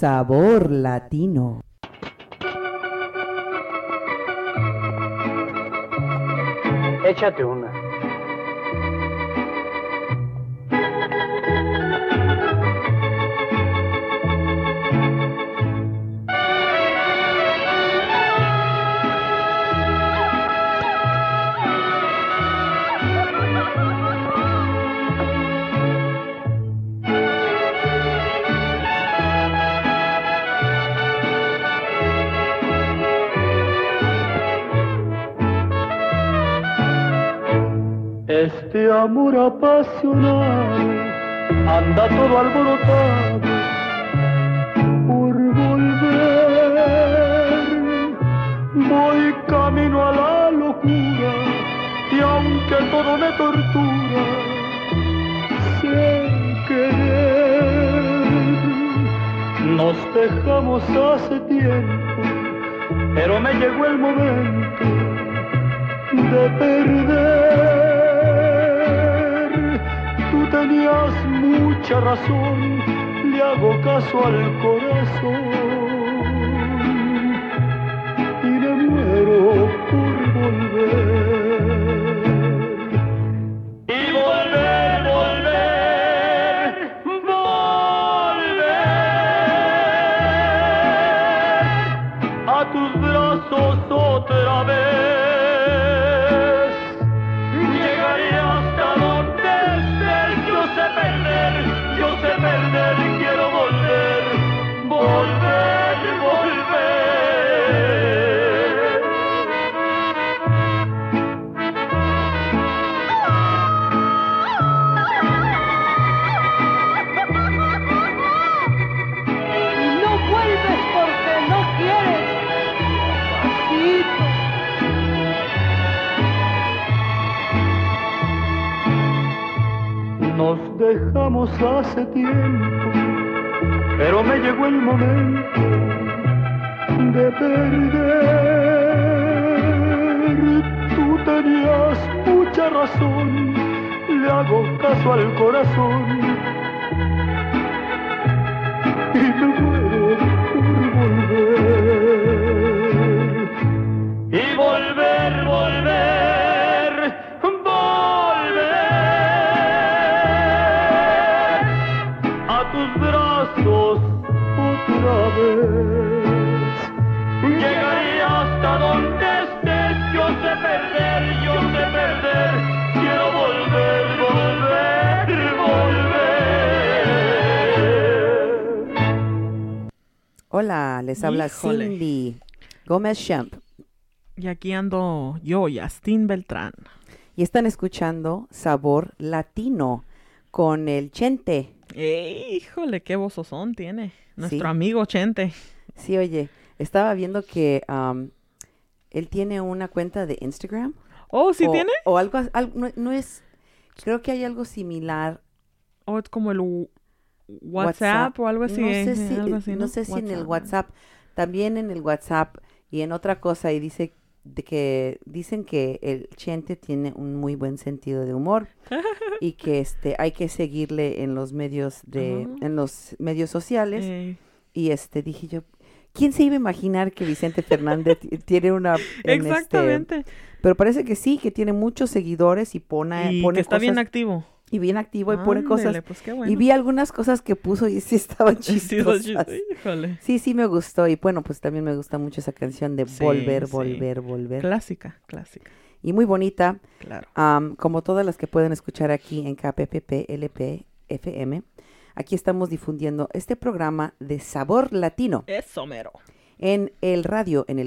Sabor Latino. Échate una. Este amor apasionado anda todo alborotado por volver. Voy camino a la locura y aunque todo me tortura, sin querer. Nos dejamos hace tiempo, pero me llegó el momento de perder. Tú tenías mucha razón, le hago caso al corazón y me muero por volver. Y volver, volver, volver a tus brazos otra vez. Yo sé perder, quiero volver, volver, volver. No vuelves porque no quieres, papacito. Nos dejamos hace tiempo, pero me llegó el momento de perder. Tú tenías mucha razón, le hago caso al corazón y me muero por volver. Y volver, volver, volver a tus brazos otra vez. Llegaré hasta donde estés. Yo sé perder, quiero volver, volver, volver. Hola, les habla Híjole. Cindy Gómez Schemp Y aquí ando yo, Yastín Beltrán. y están escuchando Sabor Latino con el Chente. Híjole, qué vozozón tiene nuestro Sí. amigo Chente. Sí, oye, estaba viendo que él tiene una cuenta de Instagram. Oh, ¿sí o, tiene? O algo, no es, creo que hay algo similar. Oh, es como el WhatsApp o algo así. No sé si, algo así, no sé si en el WhatsApp, también en el WhatsApp y en otra cosa, y dice dicen que el Chente tiene un muy buen sentido de humor y que hay que seguirle en los medios en los medios sociales. Y dije yo, ¿quién se iba a imaginar que Vicente Fernández tiene una Exactamente. pero parece que sí, que tiene muños seguidores y pone Y que está cosas, bien activo. y bien activo y pone cosas. Ándele, pues qué bueno. Y vi algunas cosas que puso y sí estaban Sí, chistosas. híjole. Sí, me gustó. Y bueno, pues también me gusta mucho esa canción de Sí, Volver, sí. Volver, Volver. Clásica. Y muy bonita, Claro. como todas las que pueden escuchar aquí en KPPP LP FM. Aquí estamos difundiendo este programa de Sabor Latino Eso, mero. en el radio, en el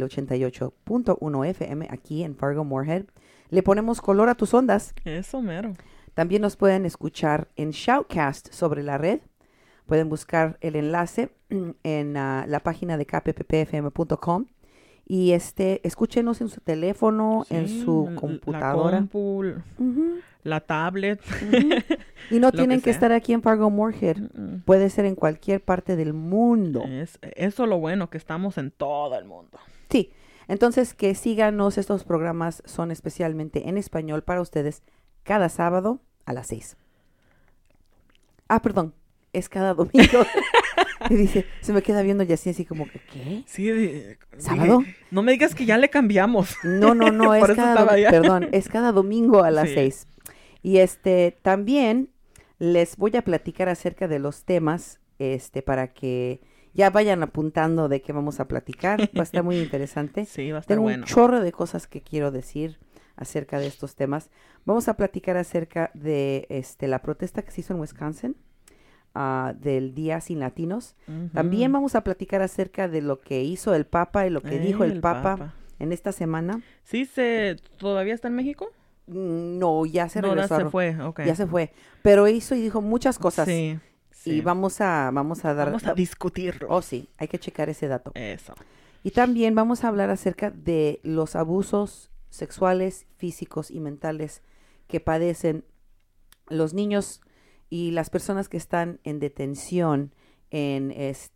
88.1 FM, aquí en Fargo Moorhead. Le ponemos color a tus ondas. Eso, mero. También nos pueden escuchar en Shoutcast sobre la red. Pueden buscar el enlace en la página de kpppfm.com y escúchenos en su teléfono, Sí, en su computadora. La compu, Ujú, la tablet. ujú. Y no Lo tienen que que sea. estar aquí en Fargo Moorhead. Puede ser en cualquier parte del mundo. Eso es lo bueno, que estamos en todo el mundo. Sí, entonces que síganos. Estos programas son especialmente en español para ustedes cada sábado a las 6. Perdón, es cada domingo. Y dice, se me queda viendo y así como que, ¿qué? Sí, ¿Sábado? No me digas que ya le cambiamos. No, Por eso estaba allá. es cada domingo a las Sí. 6. Y también les voy a platicar acerca de los temas, para que ya vayan apuntando de qué vamos a platicar. Va a estar muy interesante. Sí, va a estar Tengo bueno. un chorro de cosas que quiero decir acerca de estos temas. Vamos a platicar acerca de la protesta que se hizo en Wisconsin, del Día Sin Latinos. Ujú. También vamos a platicar acerca de lo que hizo el Papa y lo que dijo el Papa en esta semana. ¿Sí todavía está en México? No, ya se No, ya regresó. se fue, ok. Ya se fue. Pero hizo y dijo muchas cosas. Sí, sí. Y vamos a dar... Vamos a discutirlo. Oh, sí, hay que checar ese dato. Eso. Y también vamos a hablar acerca de los abusos sexuales, físicos y mentales que padecen los niños y las personas que están en detención en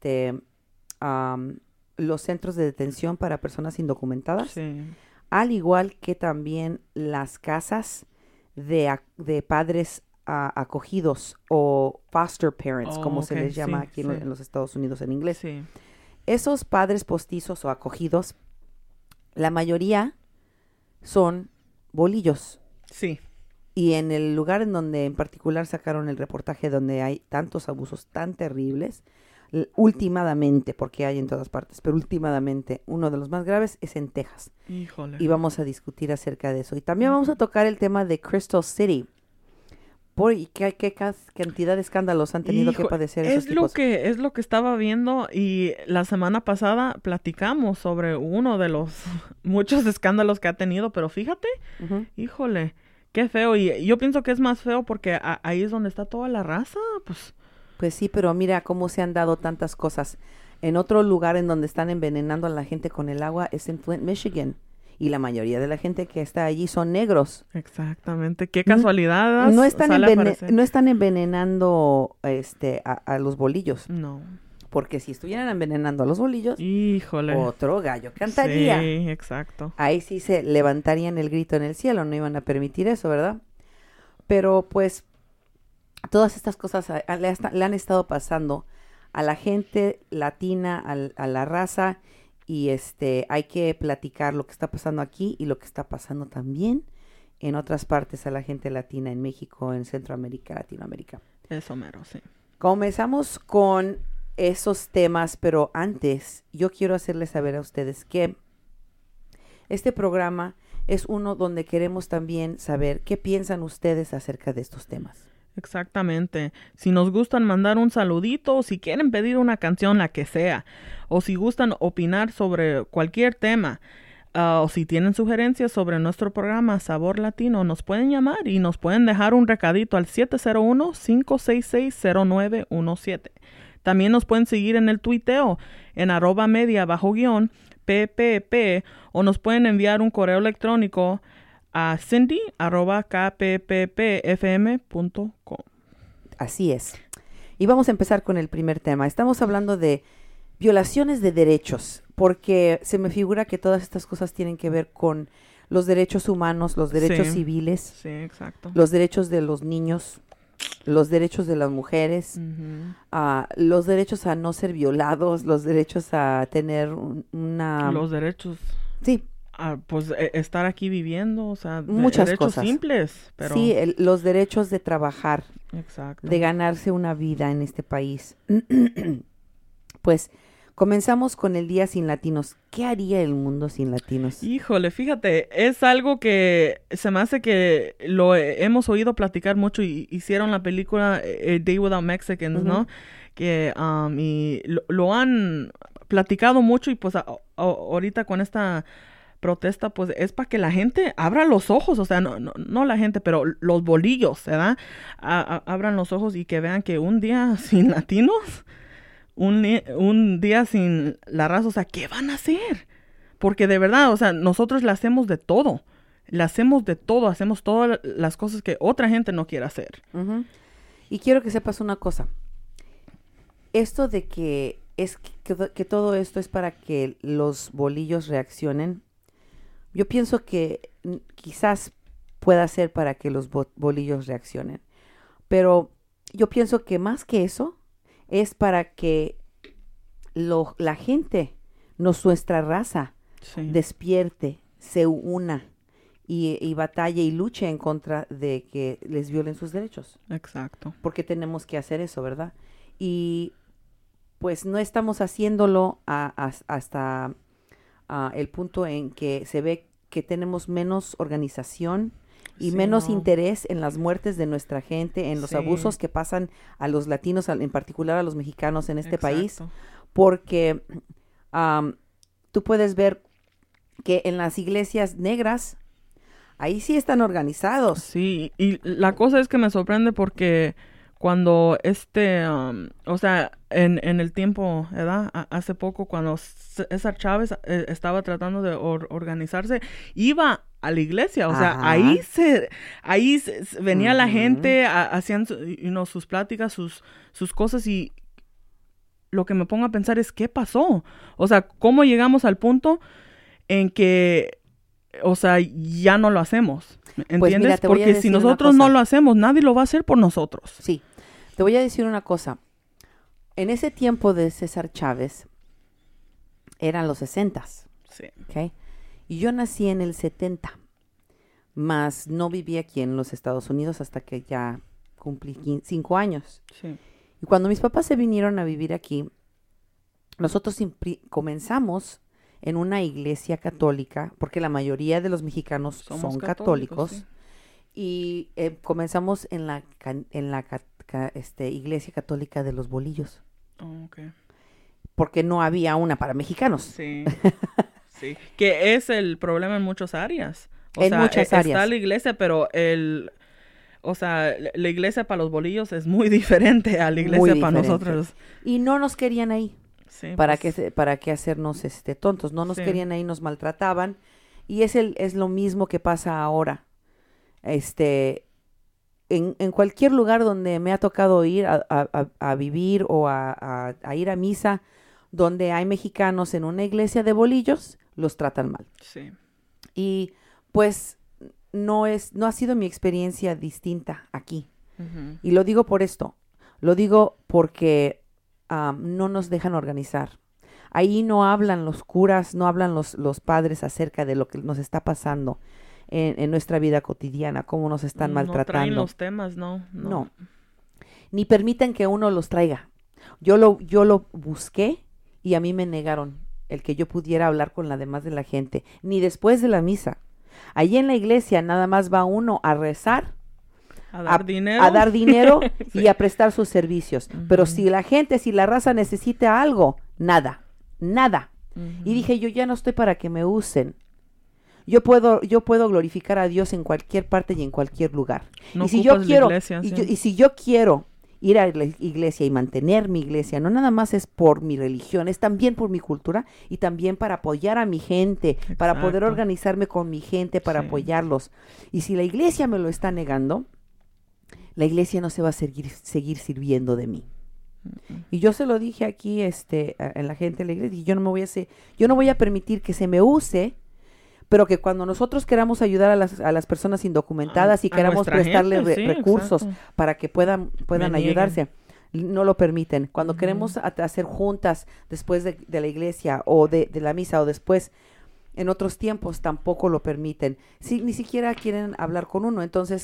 los centros de detención para personas indocumentadas, Sí. al igual que también las casas de padres acogidos o foster parents, Oh, como se ok, les llama sí, aquí sí. en los Estados Unidos en inglés. Sí. Esos padres postizos o acogidos, la mayoría son bolillos. Sí. Y en el lugar en donde en particular sacaron el reportaje donde hay tantos abusos tan terribles, últimamente, porque hay en todas partes, pero últimamente uno de los más graves es en Texas. Híjole. Y vamos a discutir acerca de eso. Y también vamos a tocar el tema de Crystal City. ¿Y qué cantidad de escándalos han tenido que Hijo, padecer esos tipos? es lo que estaba viendo, y la semana pasada platicamos sobre uno de los muchos escándalos que ha tenido, pero fíjate, Ujú. híjole, qué feo. Y yo pienso que es más feo porque ahí es donde está toda la raza, pues. Pues sí, pero mira cómo se han dado tantas cosas. En otro lugar en donde están envenenando a la gente con el agua es en Flint, Michigan. Y la mayoría de la gente que está allí son negros. Exactamente, qué casualidad. No están, sale a aparecer. no están envenenando a los bolillos. No. Porque si estuvieran envenenando a los bolillos, Híjole. otro gallo cantaría. Sí, exacto. Ahí sí se levantarían el grito en el cielo, no iban a permitir eso, ¿verdad? Pero pues todas estas cosas le han estado pasando a la gente latina, a la raza, y hay que platicar lo que está pasando aquí y lo que está pasando también en otras partes a la gente latina, en México, en Centroamérica, Latinoamérica. Eso mero, sí. Comenzamos con esos temas, pero antes yo quiero hacerles saber a ustedes que este programa es uno donde queremos también saber qué piensan ustedes acerca de estos temas. Exactamente. Si nos gustan mandar un saludito, o si quieren pedir una canción, la que sea, o si gustan opinar sobre cualquier tema, o si tienen sugerencias sobre nuestro programa Sabor Latino, nos pueden llamar y nos pueden dejar un recadito al 701-566-0917. También nos pueden seguir en el tuiteo en @media_PPP, o nos pueden enviar un correo electrónico a cindy@kpppfm.com. Así es. Y vamos a empezar con el primer tema. Estamos hablando de violaciones de derechos, porque se me figura que todas estas cosas tienen que ver con los derechos humanos, los derechos Sí. civiles, Sí, exacto. los derechos de los niños, los derechos de las mujeres, Ujú. los derechos a no ser violados, los derechos a tener una... Los derechos, Sí, pues estar aquí viviendo, o sea, Muchas derechos cosas. simples, pero sí, los derechos de trabajar, exacto. de ganarse una vida en este país. Pues comenzamos con el Día Sin Latinos. ¿Qué haría el mundo sin latinos? Híjole, fíjate, es algo que se me hace que lo hemos oído platicar mucho, y hicieron la película A Day Without Mexicans, ¿no? Que y lo han platicado mucho, y pues ahorita con esta protesta, pues es para que la gente abra los ojos, o sea, no la gente, pero los bolillos, ¿verdad? Abran los ojos y que vean que un día sin latinos, un día sin la raza, o sea, ¿qué van a hacer? Porque de verdad, o sea, nosotros le hacemos de todo. Hacemos todas las cosas que otra gente no quiere hacer. Ujú. Y quiero que sepas una cosa. Esto de que todo esto es para que los bolillos reaccionen, yo pienso que quizás pueda ser para que los bolillos reaccionen. Pero yo pienso que más que eso, es para que la gente, nuestra raza, Sí. despierte, se una y batalle y luche en contra de que les violen sus derechos. Exacto. Porque tenemos que hacer eso, ¿verdad? Y pues no estamos haciéndolo hasta el punto en que se ve que tenemos menos organización y Sí, menos no. interés en las muertes de nuestra gente, en los Sí. abusos que pasan a los latinos, en particular a los mexicanos en este país, Exacto. porque tú puedes ver que en las iglesias negras, ahí sí están organizados. Sí, y la cosa es que me sorprende porque cuando o sea, en el tiempo, ¿verdad? Hace poco, cuando César Chávez estaba tratando de organizarse, iba a la iglesia, o sea, Ajá. ahí venía la Ujú. gente, hacían sus pláticas, sus cosas, y lo que me pongo a pensar es, ¿qué pasó? O sea, ¿cómo llegamos al punto en que, o sea, ya no lo hacemos? ¿Entiendes? mira, te voy a Porque si decir una nosotros no cosa. lo hacemos, nadie lo va a hacer por nosotros. Sí, te voy a decir una cosa. En ese tiempo de César Chávez, eran los 60s, Sí. ¿ok? Y yo nací en el 70, mas no viví aquí en los Estados Unidos hasta que ya cumplí 5 años. Sí. Y cuando mis papás se vinieron a vivir aquí, nosotros comenzamos en una iglesia católica, porque la mayoría de los mexicanos Somos son católicos, sí. y comenzamos en la iglesia católica de los Bolillos, Oh, okay. porque no había una para mexicanos. Sí. Sí. Que es el problema en muchas áreas. O En sea, muchas áreas. está la iglesia, pero o sea, la iglesia para los bolillos es muy diferente a la iglesia Muy para diferente. nosotros. Y no nos querían ahí. Sí, ¿Para pues, qué hacernos tontos? No nos Sí. querían ahí, nos maltrataban. Y es lo mismo que pasa ahora. En cualquier lugar donde me ha tocado ir a vivir o a ir a misa, donde hay mexicanos en una iglesia de bolillos, los tratan mal. Sí. Y pues no ha sido mi experiencia distinta aquí. Ujú. Y lo digo por esto. Lo digo porque no nos dejan organizar. Ahí no hablan los curas, no hablan los padres acerca de lo que nos está pasando en nuestra vida cotidiana, cómo nos están No traen maltratando. los temas, no. No. Ni permiten que uno los traiga. Yo lo busqué y a mí me negaron el que yo pudiera hablar con la demás de la gente, ni después de la misa. Allí en la iglesia nada más va uno a rezar, A dar dinero. a dar dinero Sí. y a prestar sus servicios. Pero si la raza necesita algo, nada. Ujú. Y dije, yo ya no estoy para que me usen. Yo puedo glorificar a Dios en cualquier parte y en cualquier lugar. No y si yo ocupas la quiero, iglesia, sí. y si yo quiero ir a la iglesia y mantener mi iglesia, no nada más es por mi religión, es también por mi cultura y también para apoyar a mi gente, para poder Exacto. organizarme con mi gente, para Sí. apoyarlos. Y si la iglesia me lo está negando, la iglesia no se va a seguir sirviendo de mí. Y yo se lo dije aquí a la gente de la iglesia, y yo no voy a permitir que se me use, pero que cuando nosotros queramos ayudar a las personas indocumentadas y A queramos nuestra prestarles gente, sí, recursos exacto. para que puedan Me nieguen. ayudarse, no lo permiten. Cuando Ujú. queremos hacer juntas después de la iglesia o de la misa o después en otros tiempos tampoco lo permiten. Ni siquiera quieren hablar con uno. Entonces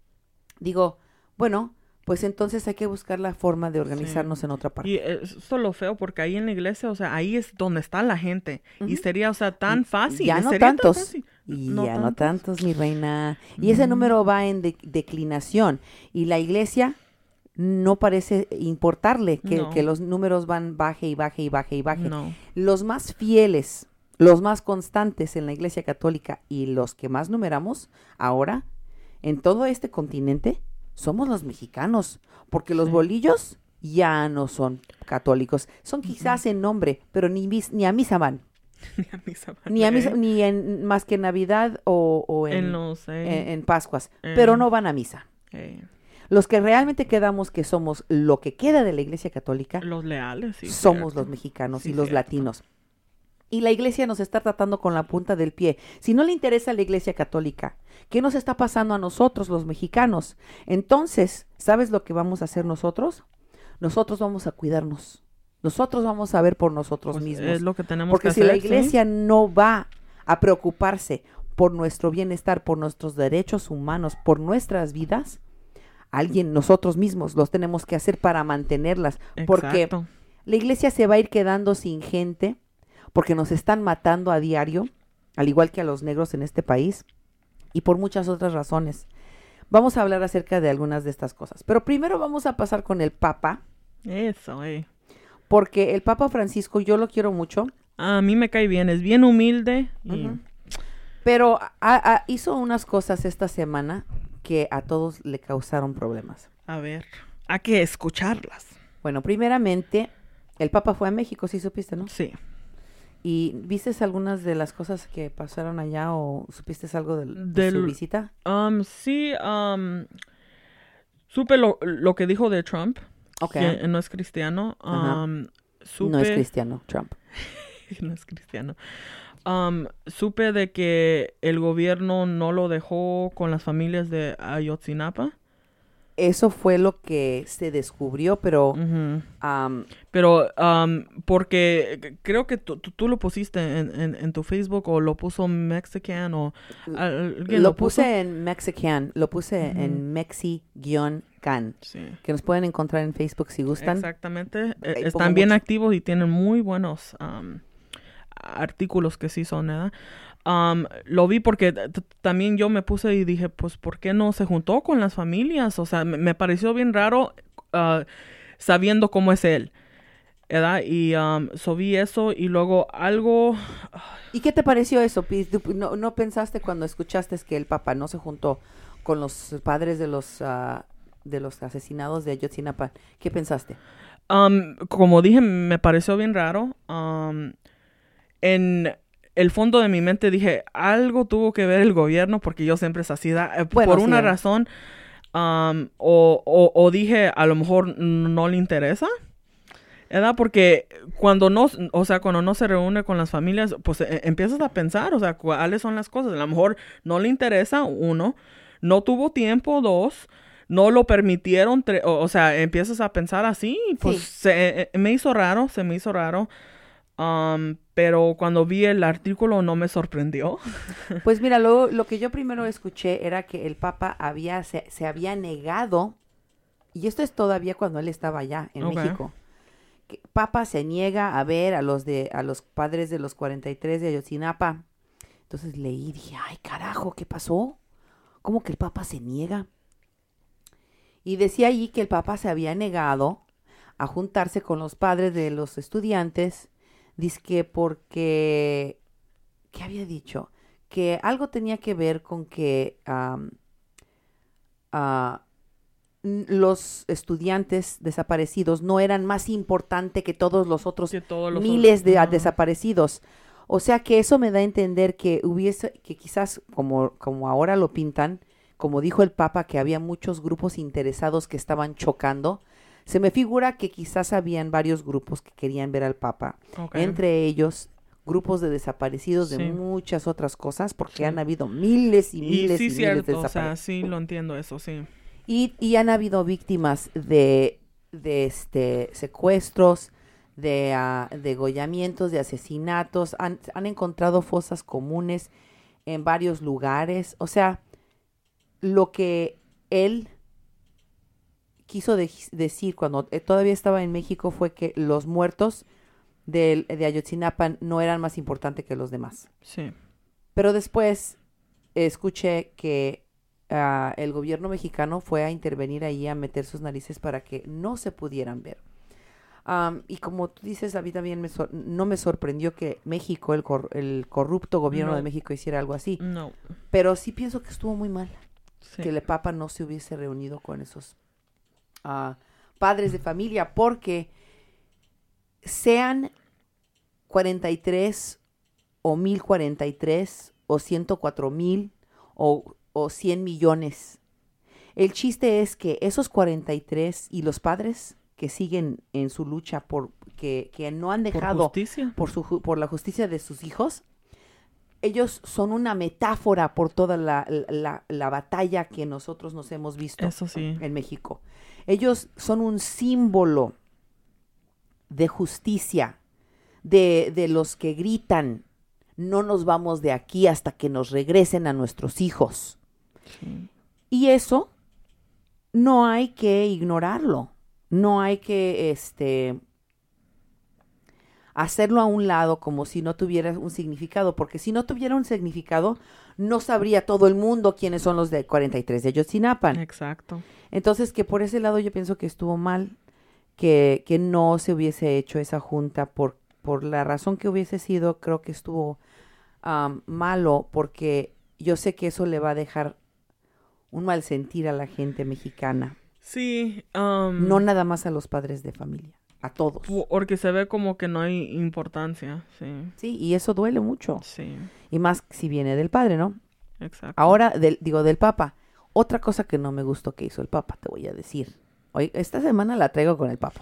digo, bueno, pues entonces hay que buscar la forma de organizarnos en otra parte. Y eso es lo feo, porque ahí en la iglesia, o sea, ahí es donde está la gente. Y Ujú. sería, o sea, tan fácil. Ya no sería tan tantos. fácil. Y No ya no tantos. tantos, mi reina. Y ese número va en declinación. Y la iglesia no parece importarle No. que los números van baje y baje y baje y baje. No. Los más fieles, los más constantes en la iglesia católica y los que más numeramos ahora en todo este continente somos los mexicanos. Porque los Sí. bolillos ya no son católicos. Son quizás en nombre, pero ni a misa van. Ni a misa, ni en más que en Navidad o en los... en Pascuas, pero no van a misa. Los que realmente quedamos que somos lo que queda de la iglesia católica, los leales, sí. somos cierto. los mexicanos Sí, y los cierto. latinos. Y la iglesia nos está tratando con la punta del pie. Si no le interesa a la iglesia católica, ¿qué nos está pasando a nosotros, los mexicanos? Entonces, ¿sabes lo que vamos a hacer nosotros? Nosotros vamos a cuidarnos. Nosotros vamos a ver por nosotros Pues mismos. es lo que tenemos Porque que si hacer, la iglesia no va a preocuparse por nuestro bienestar, por nuestros derechos humanos, por nuestras vidas, nosotros mismos los tenemos que hacer para mantenerlas. Porque Exacto. la iglesia se va a ir quedando sin gente, porque nos están matando a diario, al igual que a los negros en este país, y por muchas otras razones. Vamos a hablar acerca de algunas de estas cosas. Pero primero vamos a pasar con el Papa, Eso, porque el Papa Francisco yo lo quiero mucho, A mí me cae bien, es bien humilde. Y Ujú. pero hizo unas cosas esta semana que a todos le causaron problemas. a ver, hay que escucharlas. Bueno, primeramente, el Papa fue a México, sí supiste, ¿no? Sí. ¿Y viste algunas de las cosas que pasaron allá o supiste algo de su Del- visita? Sí, supe lo que dijo de Trump, Ok. que no es cristiano. Ajá. Supe, No es cristiano, Trump. no es cristiano. Supe de que el gobierno no lo dejó con las familias de Ayotzinapa. Eso fue lo que se descubrió, pero Ujú. am, Pero porque creo que tú lo pusiste en tu Facebook o lo puso Mexican o alguien lo puso. puse en Mexican, lo puse Ujú. en Mexi-Can, Sí. que nos pueden encontrar en Facebook si gustan. Exactamente. Ahí pongo Están bien mucho. activos y tienen muy buenos artículos que sí son, ¿verdad? Lo vi porque también yo me puse y dije, pues, ¿por qué no se juntó con las familias? O sea, me pareció bien raro sabiendo cómo es él, ¿verdad? Y vi eso y luego algo... ¿Y qué te pareció eso, Piz? ¿No pensaste cuando escuchaste que el Papa no se juntó con los padres de los asesinados de Ayotzinapa? ¿Qué pensaste? Como dije, me pareció bien raro. En el fondo de mi mente dije, algo tuvo que ver el gobierno porque yo siempre es así, Bueno, por sí, una ¿eh? razón, o dije, a lo mejor no le interesa, ¿verdad? Porque cuando no se reúne con las familias, pues empiezas a pensar, o sea, cuáles son las cosas. A lo mejor no le interesa, uno, no tuvo tiempo, dos, no lo permitieron, o sea, empiezas a pensar así, pues Sí. se me hizo raro. Pero cuando vi el artículo no me sorprendió. Pues mira, lo que yo primero escuché era que el Papa se había negado, y esto es todavía cuando él estaba allá en Ok. México, que Papa se niega a ver a los padres de los 43 de Ayotzinapa. Entonces leí y dije, ay carajo, ¿qué pasó? ¿Cómo que el Papa se niega? Y decía allí que el Papa se había negado a juntarse con los padres de los estudiantes, dizque porque, ¿qué había dicho? Que algo tenía que ver con que los estudiantes desaparecidos no eran más importante que todos los otros Que todos los miles de otros. desaparecidos. O sea que eso me da a entender que que quizás como ahora lo pintan, como dijo el Papa, que había muchos grupos interesados que estaban chocando. Se me figura que quizás habían varios grupos que querían ver al Papa. Ok. Entre ellos, grupos de desaparecidos Sí. de muchas otras cosas, porque Sí. han habido miles y Y miles sí, y miles de cierto, o sea, desaparecidos. sí lo entiendo eso, sí. Y han habido víctimas de secuestros, de degollamientos, de asesinatos. Han encontrado fosas comunes en varios lugares. O sea, lo que él quiso decir cuando todavía estaba en México fue que los muertos de Ayotzinapa no eran más importantes que los demás. Sí. Pero después escuché que el gobierno mexicano fue a intervenir ahí, a meter sus narices para que no se pudieran ver. Y como tú dices, a mí también no me sorprendió que México, el corrupto gobierno No. de México hiciera algo así. No. Pero sí pienso que estuvo muy mal Sí. que el Papa no se hubiese reunido con esos padres de familia, porque sean 43 o 1043 o 104,000 o 100 millones. El chiste es que esos 43 y los padres que siguen en su lucha que no han Por dejado justicia. por la justicia de sus hijos, ellos son una metáfora por toda la batalla que nosotros nos hemos visto Eso sí. en México. Ellos son un símbolo de justicia, de los que gritan, no nos vamos de aquí hasta que nos regresen a nuestros hijos. Sí. Y eso no hay que ignorarlo, no hay que hacerlo a un lado como si no tuviera un significado, porque si no tuviera un significado, no sabría todo el mundo quiénes son los de 43 de Ayotzinapa. Exacto. Entonces, que por ese lado yo pienso que estuvo mal, que no se hubiese hecho esa junta por la razón que hubiese sido. Creo que estuvo malo, porque yo sé que eso le va a dejar un mal sentir a la gente mexicana. Sí. No nada más a los padres de familia, a todos. Porque se ve como que no hay importancia, sí. Sí, y eso duele mucho. Sí, Y más si viene del padre, ¿no? exacto. Ahora, del Papa. Otra cosa que no me gustó que hizo el Papa, te voy a decir. Hoy, esta semana la traigo con el Papa.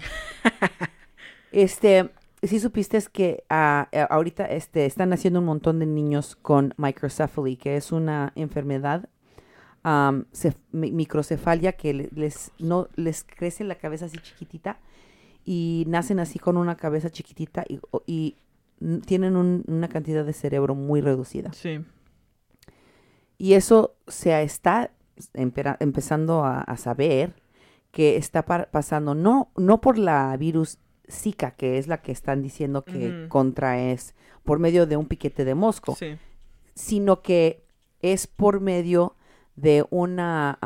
Sí supiste es que ahorita están haciendo un montón de niños con microcephaly, que es una enfermedad, microcefalia, que no les crece la cabeza así chiquitita y nacen así con una cabeza chiquitita y tienen una cantidad de cerebro muy reducida. Sí. Y eso se está empezando a saber que está pasando, no por la virus Zika, que es la que están diciendo que contraes por medio de un piquete de mosco, Sí. sino que es por medio de una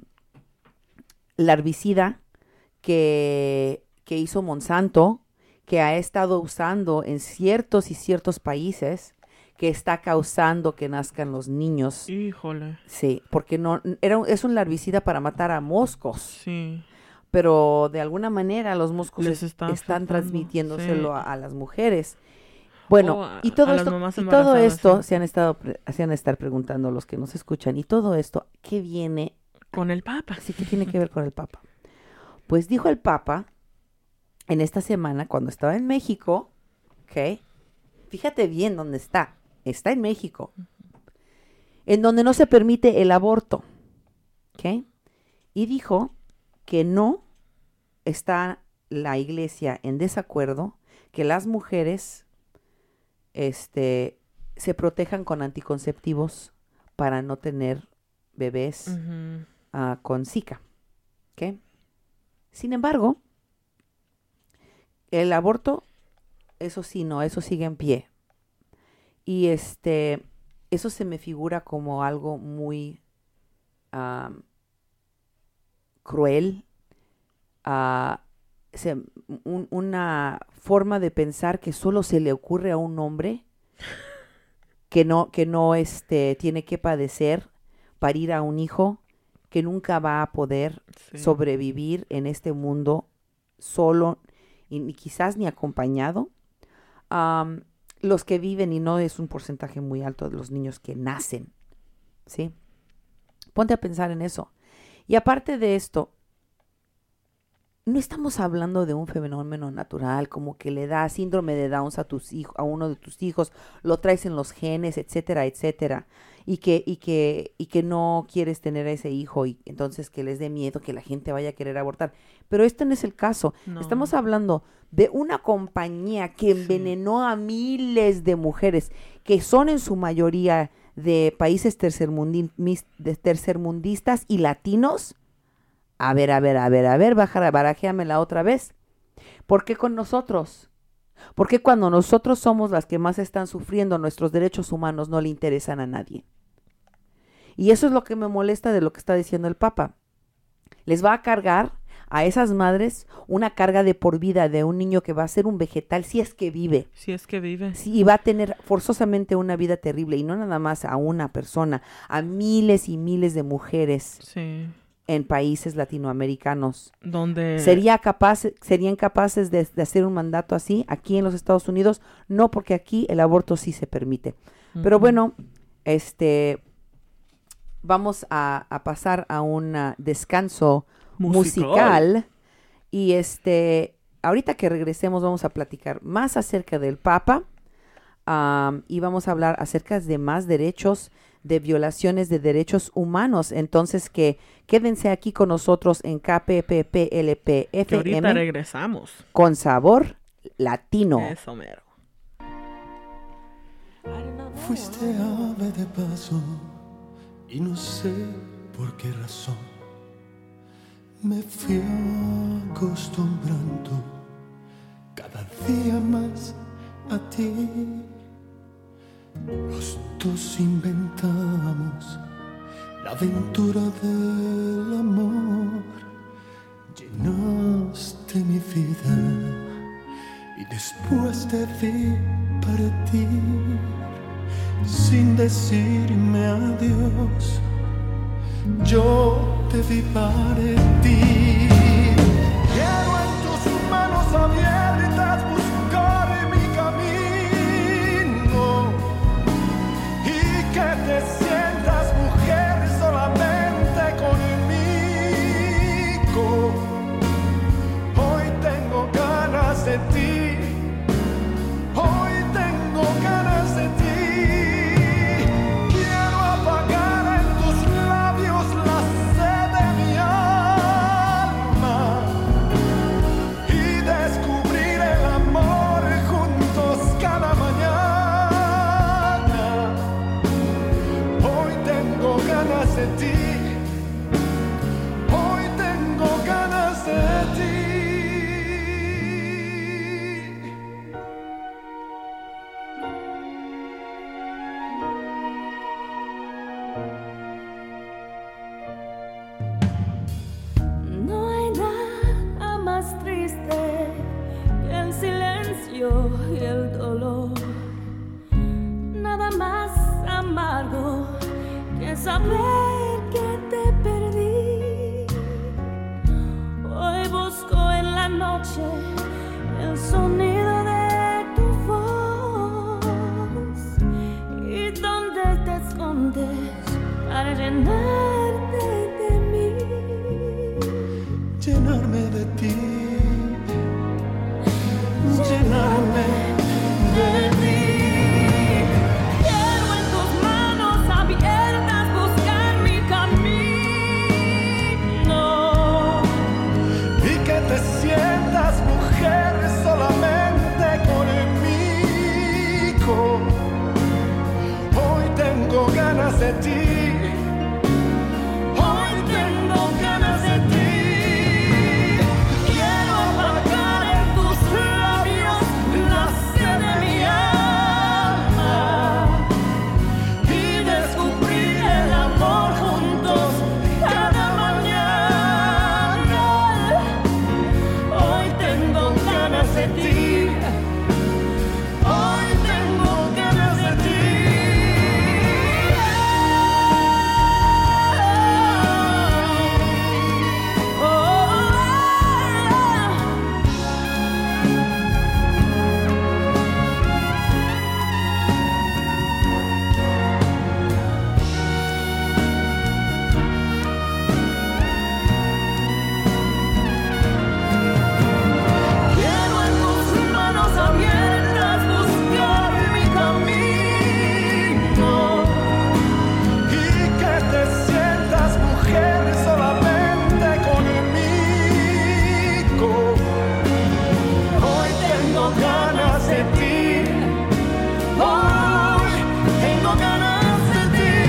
larvicida que hizo Monsanto, que ha estado usando en ciertos países, que está causando que nazcan los niños. Híjole. Sí, porque es un larvicida para matar a moscos. Sí. Pero de alguna manera los moscos Les está están afectando, transmitiéndoselo sí. a las mujeres. Bueno, y a todo las esto, mamás y todo embarazadas, esto sí. se han estado preguntando los que nos escuchan, y todo esto, ¿qué viene? Con el Papa. Así que tiene que ver con el Papa. Pues dijo el Papa en esta semana, cuando estaba en México, ¿ok? Fíjate bien dónde está. Está en México, en donde no se permite el aborto, ¿ok? Y dijo que no está la iglesia en desacuerdo que las mujeres se protejan con anticonceptivos para no tener bebés Ujú. con Zika, ¿ok? Sin embargo, el aborto, eso sí, no, eso sigue en pie. Y eso se me figura como algo muy cruel, una forma de pensar que solo se le ocurre a un hombre que no tiene que parir a un hijo, que nunca va a poder Sí. sobrevivir en este mundo solo y quizás ni acompañado. Los que viven, y no es un porcentaje muy alto de los niños que nacen, ¿sí? Ponte a pensar en eso. Y aparte de esto, no estamos hablando de un fenómeno natural, como que le da síndrome de Down a uno de tus hijos, lo traes en los genes, etcétera, etcétera, y que no quieres tener a ese hijo, y entonces que les dé miedo que la gente vaya a querer abortar. Pero este no es el caso. No. Estamos hablando de una compañía que envenenó a miles de mujeres, que son en su mayoría de países tercermundistas y latinos. A ver, barajéamela otra vez. ¿Por qué con nosotros? ¿Por qué cuando nosotros somos las que más están sufriendo, nuestros derechos humanos no le interesan a nadie? Y eso es lo que me molesta de lo que está diciendo el Papa. Les va a cargar a esas madres una carga de por vida de un niño que va a ser un vegetal si es que vive. Si es que vive. Sí, y va a tener forzosamente una vida terrible, y no nada más a una persona, a miles y miles de mujeres Sí. en países latinoamericanos. Donde... ¿Serían capaces de hacer un mandato así aquí en los Estados Unidos? No, porque aquí el aborto sí se permite. Pero bueno, vamos a pasar a un descanso musical. Y ahorita que regresemos vamos a platicar más acerca del Papa, y vamos a hablar acerca de más derechos, de violaciones de derechos humanos. Entonces que quédense aquí con nosotros en KPPP LP Que ahorita FM regresamos. con sabor latino. Eso mero. Fuiste ave de paso y no sé por qué razón me fui acostumbrando cada día más a ti. Los dos inventamos la aventura del amor. Llenaste mi vida y después te vi partir sin decirme adiós. Yo te vi partir. Quiero en tus manos abiertas buscar mi camino y que te sientas mujer solamente conmigo. Hoy tengo ganas de ti. Hoy tengo ganas de ti. Quiero apagar en tus labios la sed de mi alma y descubrir el amor juntos cada mañana. Hoy tengo ganas de ti. Hoy tengo ganas de ti. No hay nada más triste que el silencio y el dolor. Nada más amargo que saber que te perdí. Hoy busco en la noche el sonido de tu voz y donde te escondes para llenarte de mí. Llenarme de ti, llenarme de ti. Quiero en tus manos abiertas buscar mi camino Y que te sientas mujer solamente conmigo. Hoy tengo ganas de ti. Hoy tengo ganas de ti. Quiero apagar en tus labios la sed de mi alma Y descubrir el amor juntos cada mañana. Hoy tengo ganas de ti. Hoy tengo ganas de ti. Quiero en tus manos abiertas buscar mi camino y que te sientas mujer solamente conmigo. Hoy tengo ganas de ti. Hoy tengo ganas de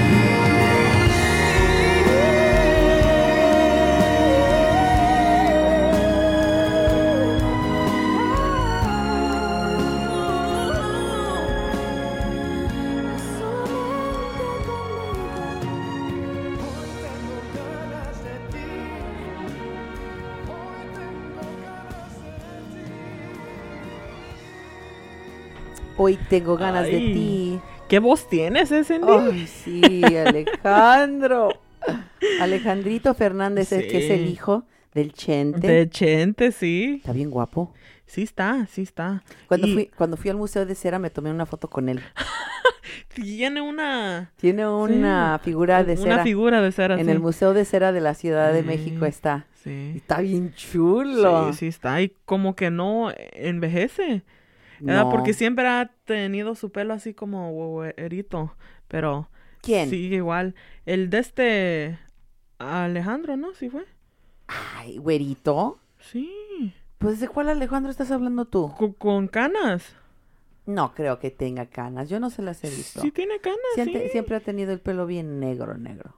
Hoy tengo ganas de Ay. ti. ¿Qué voz tienes, Cindy? Ay, sí, Alejandro. Alejandrito Fernández es que es el Sí. hijo del Chente. De Chente, sí. Está bien guapo. Sí está, sí está. Cuando Y cuando fui al Museo de Cera me tomé una foto con él. tiene una... Tiene una figura de cera. Una figura de cera, En sí. el Museo de Cera de la Ciudad de Sí, México está. Y Sí. está bien chulo. Sí, sí está. Y como que no envejece. ¿Verdad? No. Porque siempre ha tenido su pelo así como güerito. Pero ¿Quién? sigue igual. El de este Alejandro, ¿no? ¿Sí fue? Ay, güerito. Sí. Pues, ¿de cuál Alejandro estás hablando tú? Con canas. No creo que tenga canas. Yo no se las he visto. Sí tiene canas, Siempre, sí. siempre ha tenido el pelo bien negro, negro.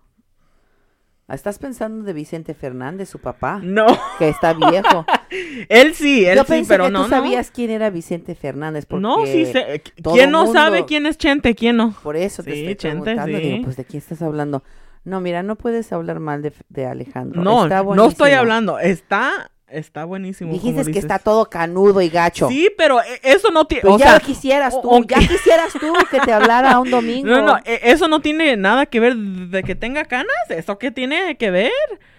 ¿Estás pensando de Vicente Fernández, su papá? No. Que está viejo. Él sí, Yo pensé pero que no, tú sabías quién era Vicente Fernández. Porque no. No, sí sé. todo ¿Quién no mundo- sabe quién es Chente? ¿Quién no? Por eso te Sí, estoy Chente, preguntando. sí. Digo, pues, ¿de quién estás hablando? No, mira, no puedes hablar mal de Alejandro. No, Está no estoy buenísimo. hablando. Está buenísimo. como Dijiste que dices. está todo canudo y gacho. Sí, pero eso no tiene... Pues o ya sea, lo quisieras tú, aunque- ya quisieras tú que te hablara un domingo. No, eso no tiene nada que ver de que tenga canas. ¿Eso qué tiene que ver?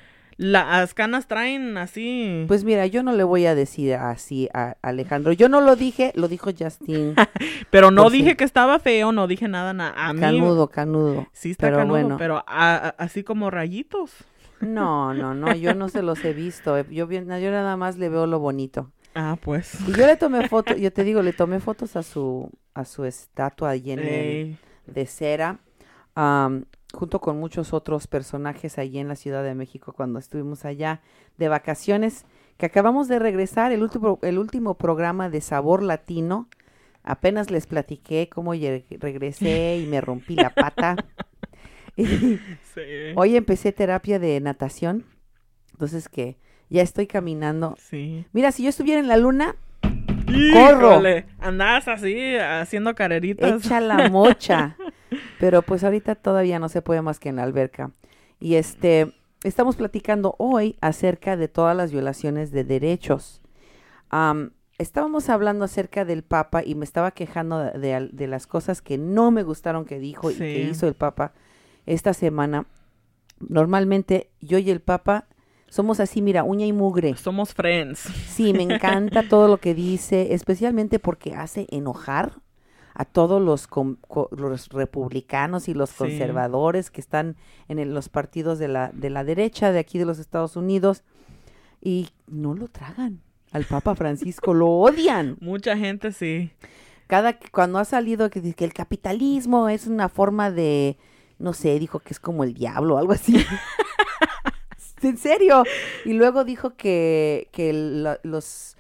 Las canas traen así... Pues mira, yo no le voy a decir así a Alejandro. Yo no lo dije, lo dijo Justin. pero no pues dije sí. que estaba feo, no dije nada. A mí Canudo. sí está pero canudo, bueno. pero así como rayitos. No, yo no se los he visto. Yo nada más le veo lo bonito. Ah, pues. Y yo le tomé fotos, yo te digo, le tomé fotos a su estatua allí Ey. de cera, junto con muchos otros personajes allí en la Ciudad de México cuando estuvimos allá de vacaciones, que acabamos de regresar, el último programa de Sabor Latino. Apenas les platiqué cómo regresé y me rompí la pata. Sí. Hoy empecé terapia de natación, entonces que ya estoy caminando. Sí. Mira, si yo estuviera en la luna, corro. Híjole, andabas así haciendo carreritas. Echa la mocha. Pero pues ahorita todavía no se puede más que en la alberca. Y estamos platicando hoy acerca de todas las violaciones de derechos. Estábamos hablando acerca del Papa y me estaba quejando de las cosas que no me gustaron que dijo y Sí. que hizo el Papa esta semana. Normalmente yo y el Papa somos así, mira, uña y mugre. Somos friends. Sí, me encanta todo lo que dice, especialmente porque hace enojar a todos los republicanos y los Sí. conservadores que están en los partidos de la derecha de aquí de los Estados Unidos y no lo tragan. Al Papa Francisco lo odian. Mucha gente sí. Cuando ha salido que dice que el capitalismo es una forma de, no sé, dijo que es como el diablo o algo así. En serio. Y luego dijo que los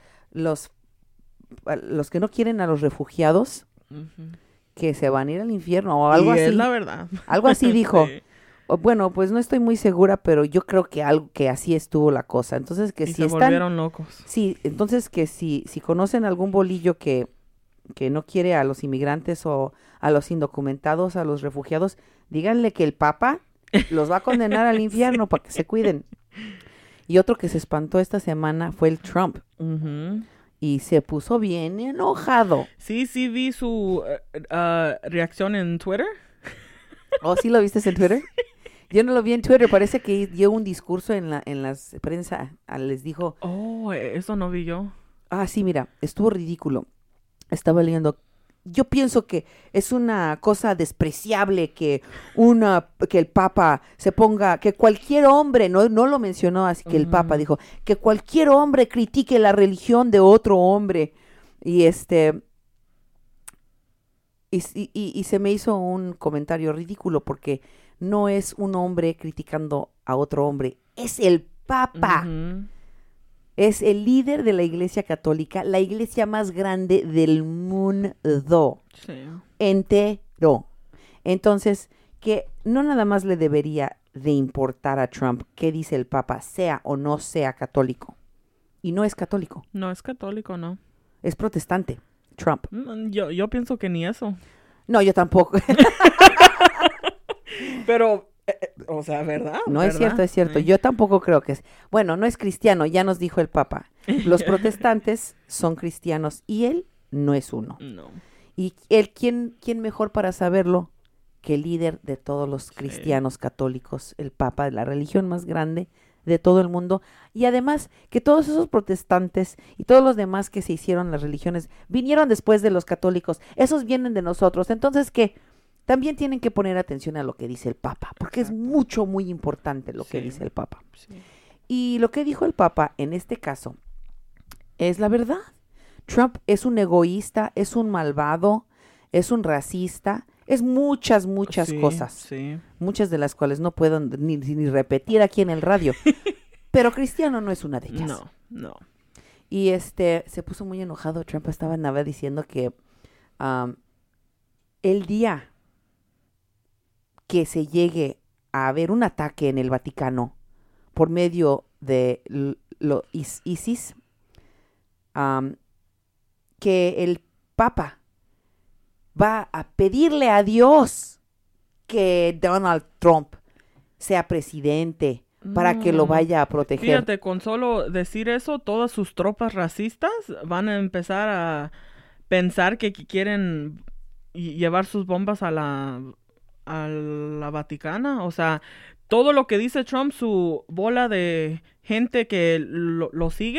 que no quieren a los refugiados, Ujú. que se van a ir al infierno o algo Y así. es la verdad. Algo así dijo. Sí. Bueno, pues no estoy muy segura, pero yo creo que así estuvo la cosa. Entonces que Y si se están, volvieron locos. sí, entonces que si conocen algún bolillo que no quiere a los inmigrantes o a los indocumentados, a los refugiados, díganle que el Papa los va a condenar al infierno para que se cuiden. Y otro que se espantó esta semana fue el Trump. Ujú. Y se puso bien enojado. Sí vi su reacción en Twitter. ¿Oh, sí lo viste en Twitter? Yo no lo vi en Twitter. Parece que dio un discurso en las prensa. Les dijo, Oh, eso no vi yo. sí, mira, estuvo ridículo. Estaba leyendo. Yo pienso que es una cosa despreciable que el Papa se ponga, que cualquier hombre, no lo mencionó así que el Papa dijo, que cualquier hombre critique la religión de otro hombre. Y y se me hizo un comentario ridículo porque no es un hombre criticando a otro hombre, es el Papa. Ujú. Es el líder de la Iglesia Católica, la iglesia más grande del mundo Sí. entero. Entonces, que no nada más le debería de importar a Trump qué dice el Papa, sea o no sea católico. Y no es católico, No es católico, ¿no? es protestante, Trump. Yo pienso que ni eso. No, yo tampoco. Pero, o sea, ¿verdad? No, es cierto, es cierto. Yo tampoco creo que es. Bueno, no es cristiano, ya nos dijo el Papa. Los protestantes son cristianos y él no es uno. No. ¿Y él quién mejor para saberlo que el líder de todos los cristianos católicos, el Papa de la religión más grande de todo el mundo? Y además que todos esos protestantes y todos los demás que se hicieron las religiones vinieron después de los católicos. Esos vienen de nosotros. Entonces, ¿qué? También tienen que poner atención a lo que dice el Papa, porque es mucho, muy importante lo que Sí. dice el Papa. Sí. Y lo que dijo el Papa en este caso es la verdad. Trump es un egoísta, es un malvado, es un racista, es muchas Sí, cosas. Sí. Muchas de las cuales no puedo ni repetir aquí en el radio. Pero cristiano no es una de ellas. No. Y se puso muy enojado. Trump andaba diciendo que um, el día que se llegue a haber un ataque en el Vaticano por medio de ISIS, que el Papa va a pedirle a Dios que Donald Trump sea presidente para que lo vaya a proteger. Fíjate, con solo decir eso, todas sus tropas racistas van a empezar a pensar que quieren llevar sus bombas a la Vaticana. O sea, todo lo que dice Trump, su bola de gente que lo sigue,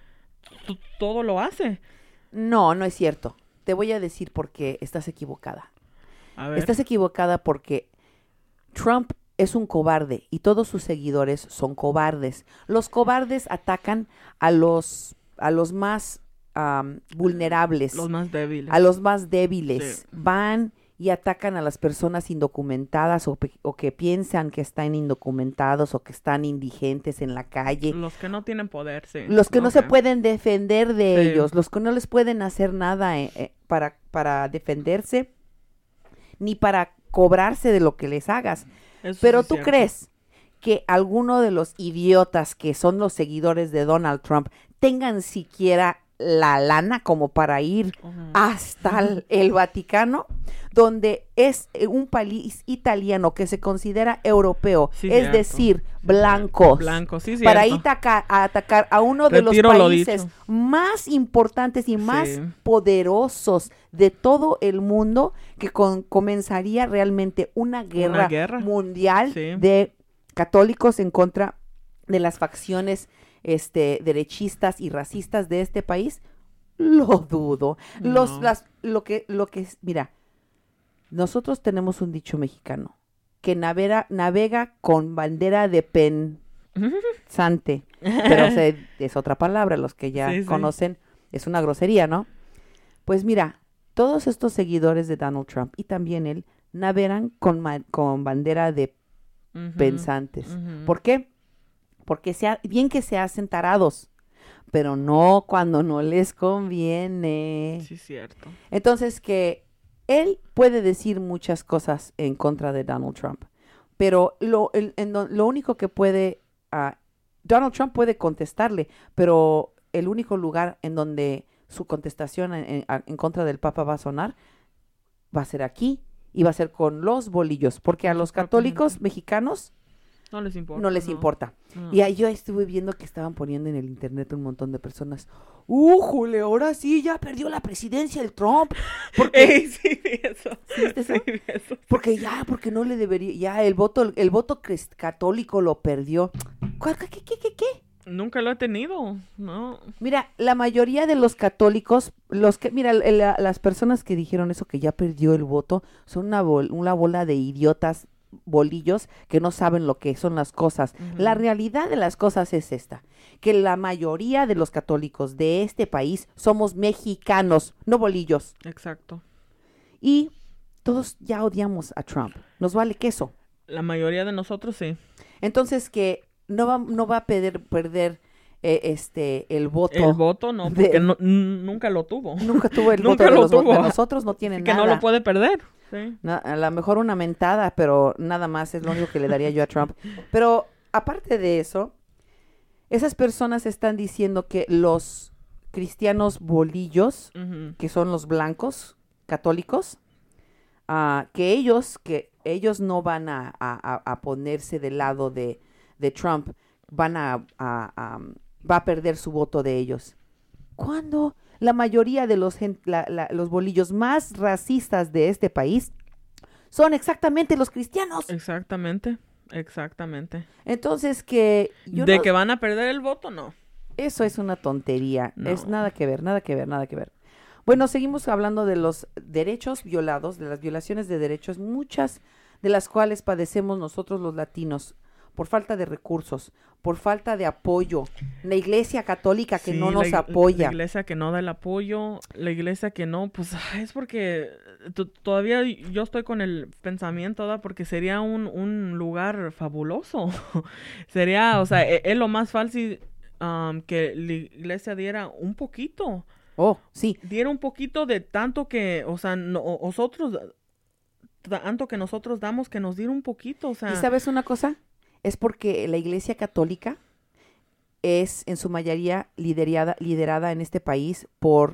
todo lo hace. No, no es cierto. Te voy a decir por qué estás equivocada. A ver. Estás equivocada porque Trump es un cobarde y todos sus seguidores son cobardes. Los cobardes atacan a los más vulnerables. Los más débiles. A los más débiles. Sí. Van y atacan a las personas indocumentadas o que piensan que están indocumentados o que están indigentes en la calle. Los que no tienen poder, sí. Los que no Ok. se pueden defender de Sí. ellos, los que no les pueden hacer nada para defenderse, ni para cobrarse de lo que les hagas. Eso Pero sí es tú cierto. crees que alguno de los idiotas que son los seguidores de Donald Trump tengan siquiera la lana como para ir hasta el Vaticano, donde es un país italiano que se considera europeo, Sí, es cierto. decir, blancos, Blancos, sí, para cierto. ir a atacar a uno de Retiro los lo países dicho. más importantes y más Sí. poderosos de todo el mundo, que comenzaría realmente una guerra guerra. mundial Sí. de católicos en contra de las facciones derechistas y racistas de este país. Lo dudo. No. Mira, nosotros tenemos un dicho mexicano que navega con bandera de pensante, pero es otra palabra, los que ya Sí, sí. conocen, es una grosería, ¿no? Pues mira, todos estos seguidores de Donald Trump y también él navegan con bandera de Ujú. pensantes. Ujú. ¿Por qué? Porque bien que se hacen tarados, pero no cuando no les conviene. Sí, cierto. Entonces que él puede decir muchas cosas en contra de Donald Trump, pero lo único que puede, Donald Trump puede contestarle, pero el único lugar en donde su contestación en contra del Papa va a sonar va a ser aquí y va a ser con los bolillos, porque a Con los su propia católicos gente. mexicanos No les importa. no les importa. No. Y ahí yo estuve viendo que estaban poniendo en el internet un montón de personas. ¡Jule! Ahora sí, ya perdió la presidencia el Trump. Porque, Ey, sí, vi eso. ¿Sí viste eso? Sí, vi eso. porque no le debería, ya el voto católico lo perdió. ¿Qué? Nunca lo he tenido, no. Mira, la mayoría de los católicos, las personas que dijeron eso, que ya perdió el voto, son una bola de idiotas bolillos que no saben lo que son las cosas. Ujú. La realidad de las cosas es esta, que la mayoría de los católicos de este país somos mexicanos, no bolillos. Exacto. Y todos ya odiamos a Trump. Nos vale queso. La mayoría de nosotros sí. Entonces que no va a perder el voto. El voto no, de- porque nunca lo tuvo. Nunca tuvo el Nunca voto de, lo los tuvo. de nosotros, no tiene Así que nada. no lo puede perder. Sí. A lo mejor una mentada, pero nada más es lo único que le daría yo a Trump. Pero aparte de eso, esas personas están diciendo que los cristianos bolillos, Ujú. que son los blancos católicos, que ellos no van a ponerse del lado de Trump, va a perder su voto de ellos. ¿Cuándo? La mayoría de los bolillos más racistas de este país son exactamente los cristianos. Exactamente. Entonces que De que van a perder el voto, no. eso es una tontería. No. Es nada que ver. Bueno, seguimos hablando de los derechos violados, de las violaciones de derechos, muchas de las cuales padecemos nosotros los latinos, por falta de recursos, por falta de apoyo. La iglesia católica que Sí, no nos La apoya. iglesia que no da el apoyo, la iglesia que no, pues es porque todavía yo estoy con el pensamiento, ¿verdad? Porque sería un lugar fabuloso. Sería, o sea, es lo más fácil que la iglesia diera un poquito. Oh, sí. Diera un poquito de tanto que, o sea, nosotros, tanto que nosotros damos, que nos diera un poquito, o sea. ¿Y sabes una cosa? Es porque la Iglesia Católica es en su mayoría liderada en este país por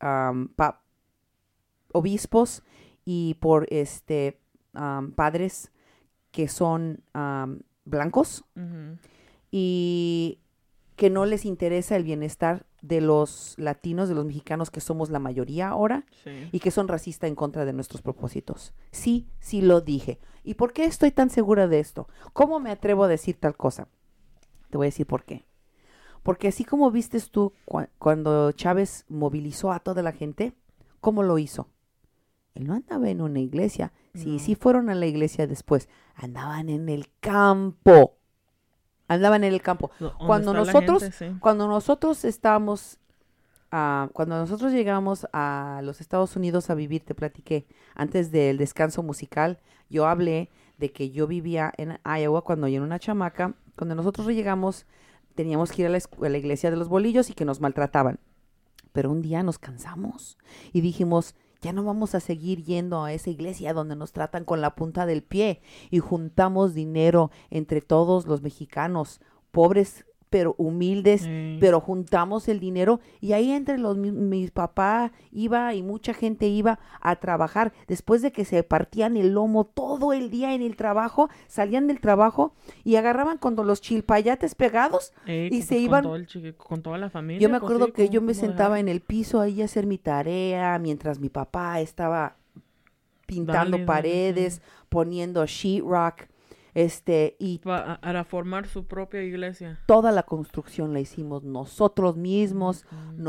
obispos y por padres que son blancos Ujú. y que no les interesa el bienestar de los latinos, de los mexicanos, que somos la mayoría ahora, Sí. y que son racistas en contra de nuestros propósitos. Sí, sí lo dije. ¿Y por qué estoy tan segura de esto? ¿Cómo me atrevo a decir tal cosa? Te voy a decir por qué. Porque así como vistes tú cuando Chávez movilizó a toda la gente, ¿cómo lo hizo? Él no andaba en una iglesia. Sí, No. sí fueron a la iglesia después. Andaban en el campo. Andaban en el campo. ¿Dónde Cuando está la nosotros, gente? Sí. cuando nosotros estábamos, cuando nosotros llegamos a los Estados Unidos a vivir, te platiqué, antes del descanso musical, yo hablé de que yo vivía en Iowa cuando yo era una chamaca. Cuando nosotros llegamos, teníamos que ir a la iglesia de los bolillos y que nos maltrataban. Pero un día nos cansamos y dijimos, ya no vamos a seguir yendo a esa iglesia donde nos tratan con la punta del pie, y juntamos dinero entre todos los mexicanos, pobres pero humildes, Sí. pero juntamos el dinero, y ahí entre mi papá iba y mucha gente iba a trabajar. Después de que se partían el lomo todo el día en el trabajo, salían del trabajo y agarraban con los chilpayates pegados y se iban. Con toda la familia. Yo me pues acuerdo sí, que yo me ¿cómo sentaba dejar? en el piso ahí a hacer mi tarea mientras mi papá estaba pintando Dale, paredes, poniendo sheetrock, y Para formar su propia iglesia. toda la construcción la hicimos nosotros mismos,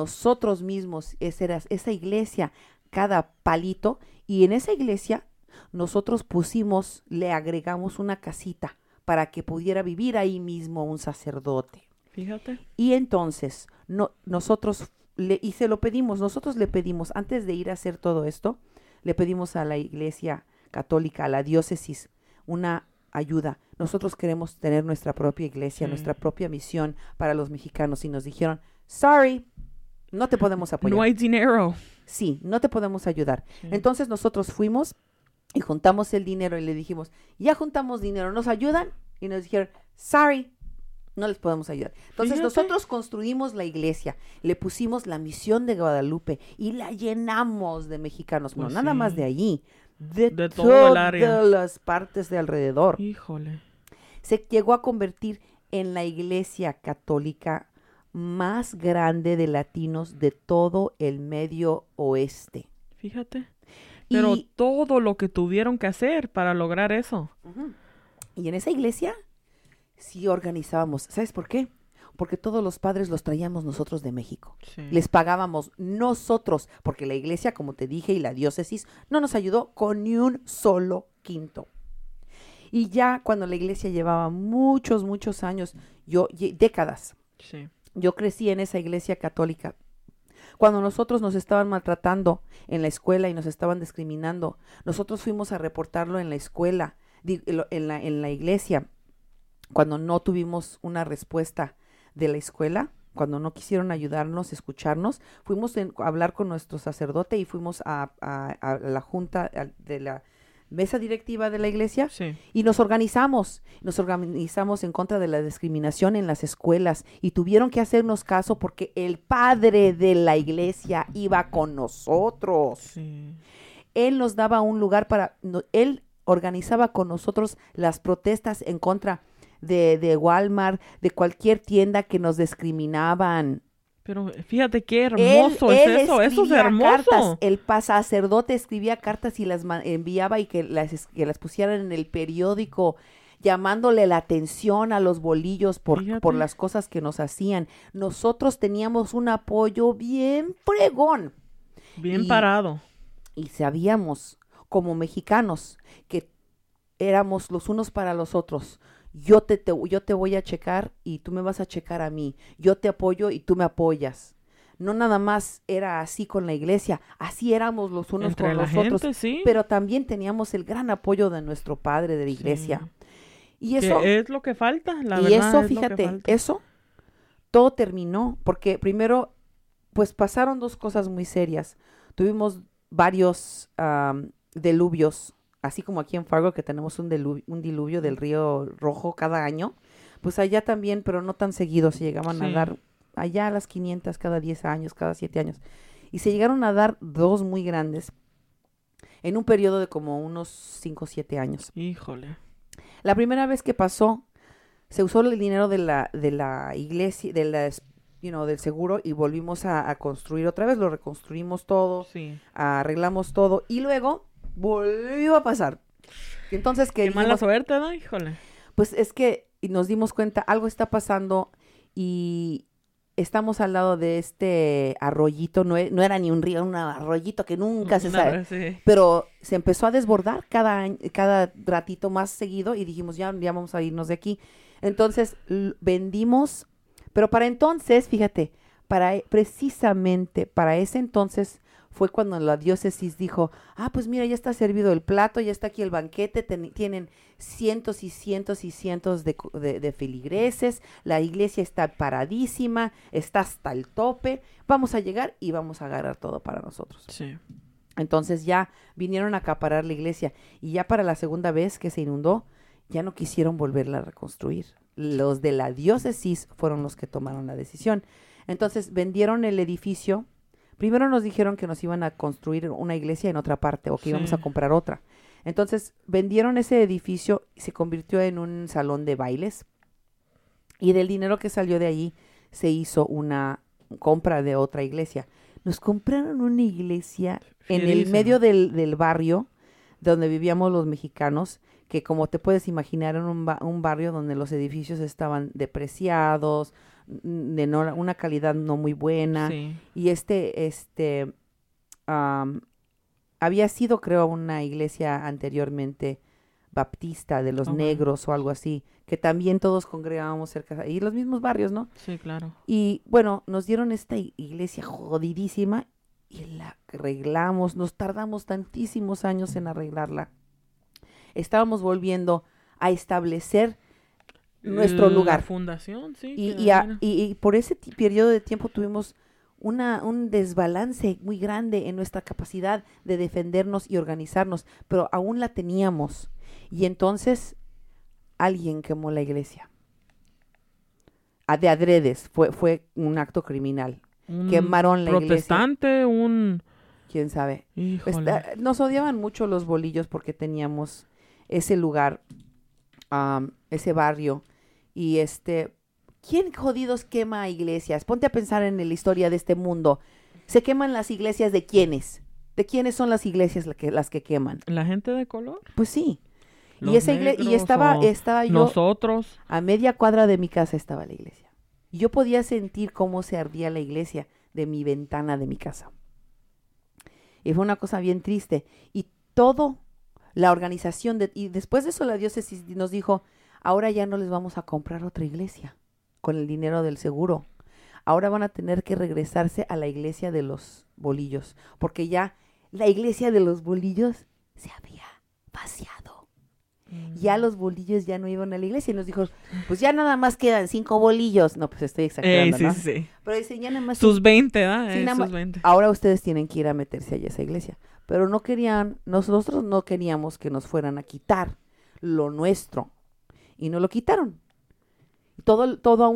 esa iglesia, cada palito, y en esa iglesia nosotros le agregamos una casita para que pudiera vivir ahí mismo un sacerdote. Fíjate. Y entonces, nosotros le pedimos, antes de ir a hacer todo esto, le pedimos a la iglesia católica, a la diócesis, una ayuda. Nosotros queremos tener nuestra propia iglesia, Sí. nuestra propia misión para los mexicanos, y nos dijeron, sorry, no te podemos apoyar. No hay dinero. Sí, no te podemos ayudar. Sí. Entonces nosotros fuimos y juntamos el dinero y le dijimos, ya juntamos dinero, ¿nos ayudan? Y nos dijeron, sorry, no les podemos ayudar. Entonces Fíjate. nosotros construimos la iglesia, le pusimos la misión de Guadalupe y la llenamos de mexicanos. Pues No, nada más sí. de allí, de todo el área. todas las partes de alrededor. Híjole. Se llegó a convertir en la iglesia católica más grande de latinos de todo el Medio Oeste. Fíjate. Pero Y- todo lo que tuvieron que hacer para lograr eso. Y en esa iglesia sí organizábamos. ¿Sabes por qué? Porque todos los padres los traíamos nosotros de México. Sí. Les pagábamos nosotros, porque la iglesia, como te dije, y la diócesis no nos ayudó con ni un solo quinto. Y ya cuando la iglesia llevaba muchos años, décadas, Sí. yo crecí en esa iglesia católica. Cuando nosotros nos estaban maltratando en la escuela y nos estaban discriminando, nosotros fuimos a reportarlo en la escuela, en la iglesia. Cuando no tuvimos una respuesta de la escuela, cuando no quisieron ayudarnos, escucharnos, fuimos a hablar con nuestro sacerdote y fuimos a la junta de la mesa directiva de la iglesia. Sí. Y nos organizamos en contra de la discriminación en las escuelas, y tuvieron que hacernos caso porque el padre de la iglesia iba con nosotros. Sí. Él nos daba un lugar él organizaba con nosotros las protestas en contra de Walmart, de cualquier tienda que nos discriminaban. Pero fíjate qué hermoso es eso. Eso es escribía hermoso. cartas, el sacerdote escribía cartas y las enviaba, y que las pusieran en el periódico, llamándole la atención a los bolillos por Fíjate. las cosas que nos hacían. Nosotros teníamos un apoyo bien fregón, Bien Y- parado. y sabíamos como mexicanos que éramos los unos para los otros. Yo te voy a checar y tú me vas a checar a mí. Yo te apoyo y tú me apoyas. No nada más era así con la iglesia, así éramos los unos Entre con la los otros, gente, sí. pero también teníamos el gran apoyo de nuestro padre de la iglesia. Y Que eso, es lo que falta, la y verdad. eso, es lo que fíjate, falta. eso todo terminó, porque primero, pues pasaron dos cosas muy serias. Tuvimos varios diluvios, así como aquí en Fargo, que tenemos un diluvio del Río Rojo cada año, pues allá también, pero no tan seguido, se llegaban a Sí. dar allá a las 500 cada 10 años, cada 7 años. Y se llegaron a dar dos muy grandes en un periodo de como unos 5 o 7 años. Híjole. La primera vez que pasó, se usó el dinero de la iglesia, del seguro, y volvimos a construir otra vez, lo reconstruimos todo, Sí. arreglamos todo, y luego volvió a pasar. Entonces, Qué mala suerte, ¿no? Híjole. pues es que nos dimos cuenta, algo está pasando, y estamos al lado de este arroyito, no era ni un río, un arroyito que nunca se sabe. Sí. Pero se empezó a desbordar cada ratito más seguido y dijimos, ya vamos a irnos de aquí. Entonces vendimos, pero para entonces, fíjate, precisamente para ese entonces fue cuando la diócesis dijo, pues mira, ya está servido el plato, ya está aquí el banquete, tienen cientos y cientos y cientos de feligreses, la iglesia está paradísima, está hasta el tope, vamos a llegar y vamos a agarrar todo para nosotros. Sí. Entonces ya vinieron a acaparar la iglesia y ya para la segunda vez que se inundó, ya no quisieron volverla a reconstruir. Los de la diócesis fueron los que tomaron la decisión. Entonces vendieron el edificio. Primero nos dijeron que nos iban a construir una iglesia en otra parte o que íbamos a comprar otra. Entonces vendieron ese edificio y se convirtió en un salón de bailes. Y del dinero que salió de allí se hizo una compra de otra iglesia. Nos compraron una iglesia en el Fierísima. medio del barrio donde vivíamos los mexicanos, que como te puedes imaginar era un barrio donde los edificios estaban depreciados, de una calidad no muy buena. Sí. Y había sido, creo, una iglesia anteriormente baptista de los Ok. negros o algo así, que también todos congregábamos cerca, y los mismos barrios, ¿no? Sí, claro. Y bueno, nos dieron esta iglesia jodidísima y la arreglamos, nos tardamos tantísimos años en arreglarla. Estábamos volviendo a establecer nuestro La lugar. fundación, sí. Y por ese periodo de tiempo tuvimos un desbalance muy grande en nuestra capacidad de defendernos y organizarnos, pero aún la teníamos. Y entonces alguien quemó la iglesia. De adredes, fue un acto criminal. Quemaron la iglesia. protestante, un... ¿Quién sabe? Híjole. Nos odiaban mucho los bolillos porque teníamos ese lugar, ese barrio. Y ¿quién jodidos quema iglesias? Ponte a pensar en la historia de este mundo. ¿Se queman las iglesias de quiénes? ¿De quiénes son las iglesias las que queman? ¿La gente de color? Pues sí. Los Y esa iglesia, y negros estaba o yo, nosotros. a media cuadra de mi casa estaba la iglesia. Y yo podía sentir cómo se ardía la iglesia de mi ventana de mi casa. Y fue una cosa bien triste. Y todo, la organización, y después de eso la diócesis nos dijo, ahora ya no les vamos a comprar otra iglesia con el dinero del seguro. Ahora van a tener que regresarse a la iglesia de los bolillos, porque ya la iglesia de los bolillos se había vaciado. Ya los bolillos ya no iban a la iglesia y nos dijo, pues ya nada más quedan 5 bolillos. No, pues estoy exagerando, Sí, ¿no? sí. Pero dicen, ya nada más Sus 20, ¿verdad? sí, nada Sus más- 20. ahora ustedes tienen que ir a meterse allá a esa iglesia. Pero no querían, nosotros no queríamos que nos fueran a quitar lo nuestro. Y no lo quitaron. Toda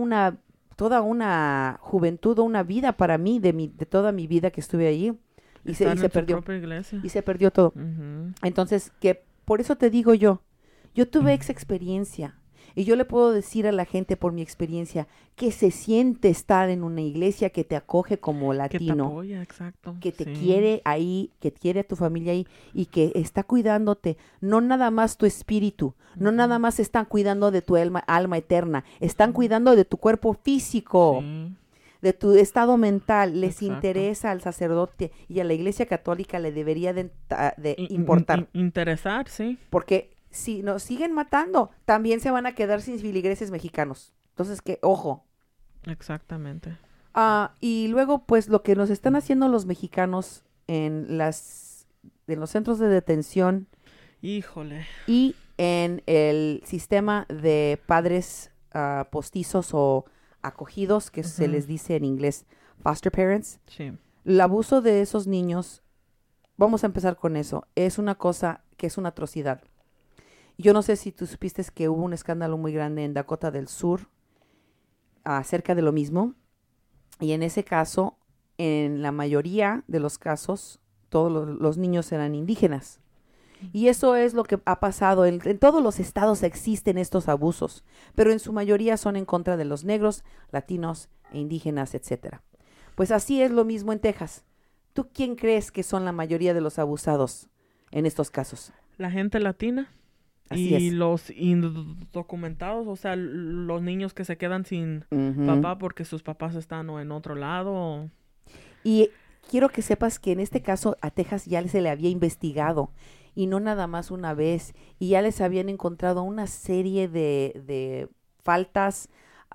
una juventud, una vida para mí, de toda mi vida que estuve allí. Y Estar en se su perdió. propia iglesia. Y se perdió todo. Ujú. Entonces, que por eso te digo yo tuve esa experiencia y yo le puedo decir a la gente por mi experiencia que se siente estar en una iglesia que te acoge como Que te latino, apoya, exacto. que te Sí. quiere ahí, que quiere a tu familia ahí y que está cuidándote, no nada más tu espíritu, no nada más están cuidando de tu alma eterna, están cuidando de tu cuerpo físico, Sí. de tu estado mental. Les Exacto. interesa al sacerdote y a la iglesia católica le debería de In- importar. Interesar, sí. Porque si nos siguen matando, también se van a quedar sin feligreses mexicanos. Entonces, que ojo. Exactamente. Y luego, pues, lo que nos están haciendo los mexicanos en los centros de detención Híjole. y en el sistema de padres postizos o acogidos, que se les dice en inglés foster parents. Sí. El abuso de esos niños, vamos a empezar con eso, es una cosa que es una atrocidad. Yo no sé si tú supiste que hubo un escándalo muy grande en Dakota del Sur acerca de lo mismo. Y en ese caso, en la mayoría de los casos, todos los niños eran indígenas. Y eso es lo que ha pasado. En todos los estados existen estos abusos, pero en su mayoría son en contra de los negros, latinos e indígenas, etcétera. Pues así es lo mismo en Texas. ¿Tú quién crees que son la mayoría de los abusados en estos casos? La gente latina. Así y es. los indocumentados, o sea, los niños que se quedan sin Ujú. papá porque sus papás están o en otro lado. Y quiero que sepas que en este caso a Texas ya se le había investigado, y no nada más una vez, y ya les habían encontrado una serie de faltas,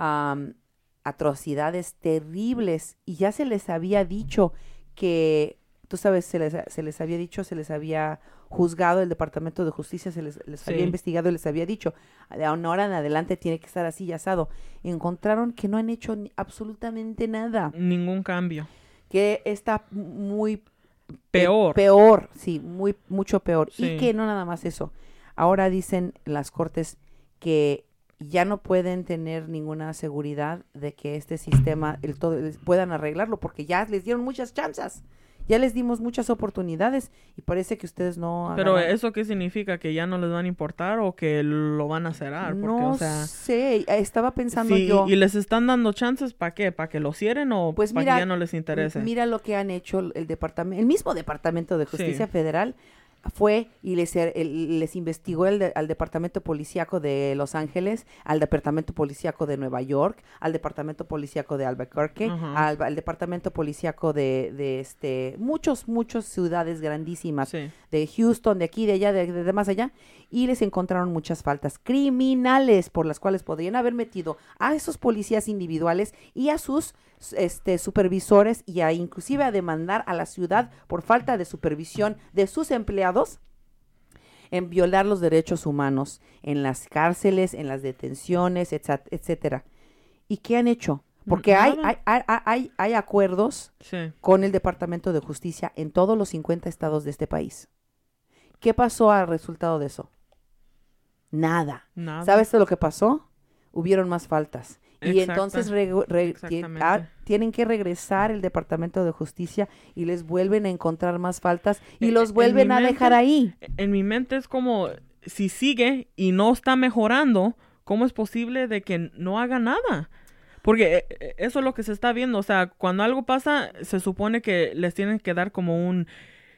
atrocidades terribles, y ya se les había dicho que, tú sabes, se les había dicho, se les había juzgado, el Departamento de Justicia les Sí. había investigado y les había dicho, de ahora en adelante tiene que estar así y asado. Encontraron que no han hecho absolutamente nada, Ningún cambio. que está muy Peor. peor, sí, mucho peor. Sí. Y que no nada más eso. Ahora dicen las cortes que ya no pueden tener ninguna seguridad de que este sistema puedan arreglarlo, porque ya les dieron muchas chances. Ya les dimos muchas oportunidades y parece que ustedes no Pero agarran. ¿eso qué significa? ¿Que ya no les van a importar o que lo van a cerrar? Porque, No o sea, sé, estaba pensando sí, yo. y les están dando chances, ¿para qué? ¿Para que lo cierren o Pues para mira, que ya no les interese? Mira lo que han hecho el mismo Departamento de Justicia Sí. Federal fue y les investigó al Departamento Policíaco de Los Ángeles, al Departamento Policíaco de Nueva York, al Departamento Policíaco de Albuquerque, Ajá. al Departamento Policíaco de muchas ciudades grandísimas, Sí. de Houston, de aquí, de allá, de más allá, y les encontraron muchas faltas criminales por las cuales podrían haber metido a esos policías individuales y a sus supervisores, y inclusive a demandar a la ciudad por falta de supervisión de sus empleados en violar los derechos humanos en las cárceles, en las detenciones, etcétera. ¿Y qué han hecho? Porque Nada. hay acuerdos Sí. con el Departamento de Justicia en todos los 50 estados de este país. ¿Qué pasó al resultado de eso? Nada. Nada. ¿Sabes de lo que pasó? Hubieron más faltas. Y Exacta- entonces exactamente. tienen que regresar el Departamento de Justicia y les vuelven a encontrar más faltas y los vuelven mi a mente- dejar ahí. En mi mente es como, si sigue y no está mejorando, ¿cómo es posible de que no haga nada? Porque eso es lo que se está viendo. O sea, cuando algo pasa, se supone que les tienen que dar como un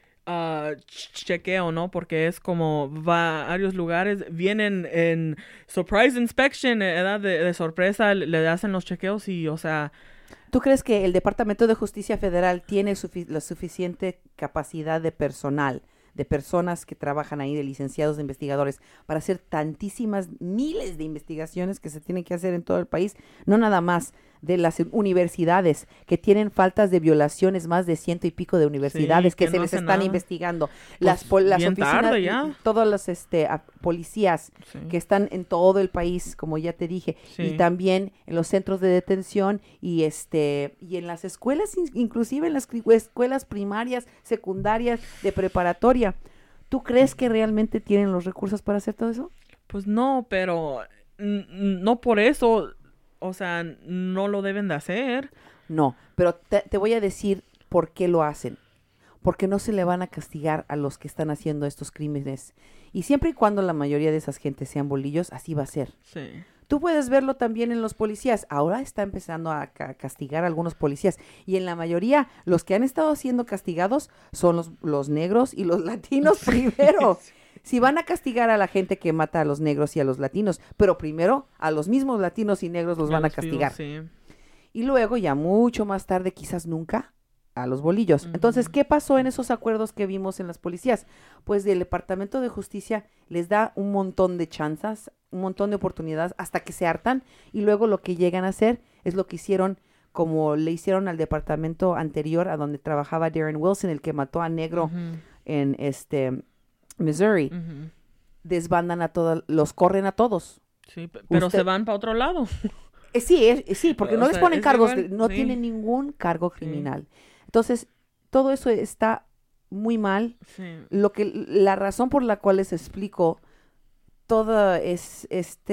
chequeo, ¿no? Porque es como varios lugares vienen en surprise inspection, edad de sorpresa, le hacen los chequeos y, o sea, ¿Tú crees que el Departamento de Justicia Federal tiene la suficiente capacidad de personal, de personas que trabajan ahí, de licenciados, de investigadores, para hacer tantísimas miles de investigaciones que se tienen que hacer en todo el país? No nada más de las universidades, que tienen faltas de violaciones, más de 100 y pico de universidades Sí, que que se no les hacen están nada. investigando. Pues, Las bien oficinas, tarde ya. todos los policías sí. que están en todo el país, como ya te dije, Sí. y también en los centros de detención y y en las escuelas, inclusive en las escuelas primarias, secundarias, de preparatoria. ¿Tú crees que realmente tienen los recursos para hacer todo eso? Pues no, pero no por eso, o sea, no lo deben de hacer. No, pero te voy a decir por qué lo hacen. Porque no se le van a castigar a los que están haciendo estos crímenes. Y siempre y cuando la mayoría de esas gentes sean bolillos, así va a ser. Sí. Tú puedes verlo también en los policías. Ahora está empezando a castigar a algunos policías. Y en la mayoría, los que han estado siendo castigados son los negros y los latinos primero. Si van a castigar a la gente que mata a los negros y a los latinos, pero primero a los mismos latinos y negros los van a los vivos, castigar. sí. Y luego, ya mucho más tarde, quizás nunca, a los bolillos. Ujú. Entonces, ¿qué pasó en esos acuerdos que vimos en las policías? Pues el Departamento de Justicia les da un montón de chances, un montón de oportunidades hasta que se hartan, y luego lo que llegan a hacer es lo que hicieron, como le hicieron al departamento anterior a donde trabajaba Darren Wilson, el que mató a negro Ujú, en Missouri. ujú. Desbandan a todos, los corren a todos. Sí, pero Usted- se van para otro lado. Sí, porque no O les sea, ponen es cargos, igual, no sí. tienen ningún cargo criminal. Entonces, todo eso está muy mal. Sí. La razón por la cual les explico todo es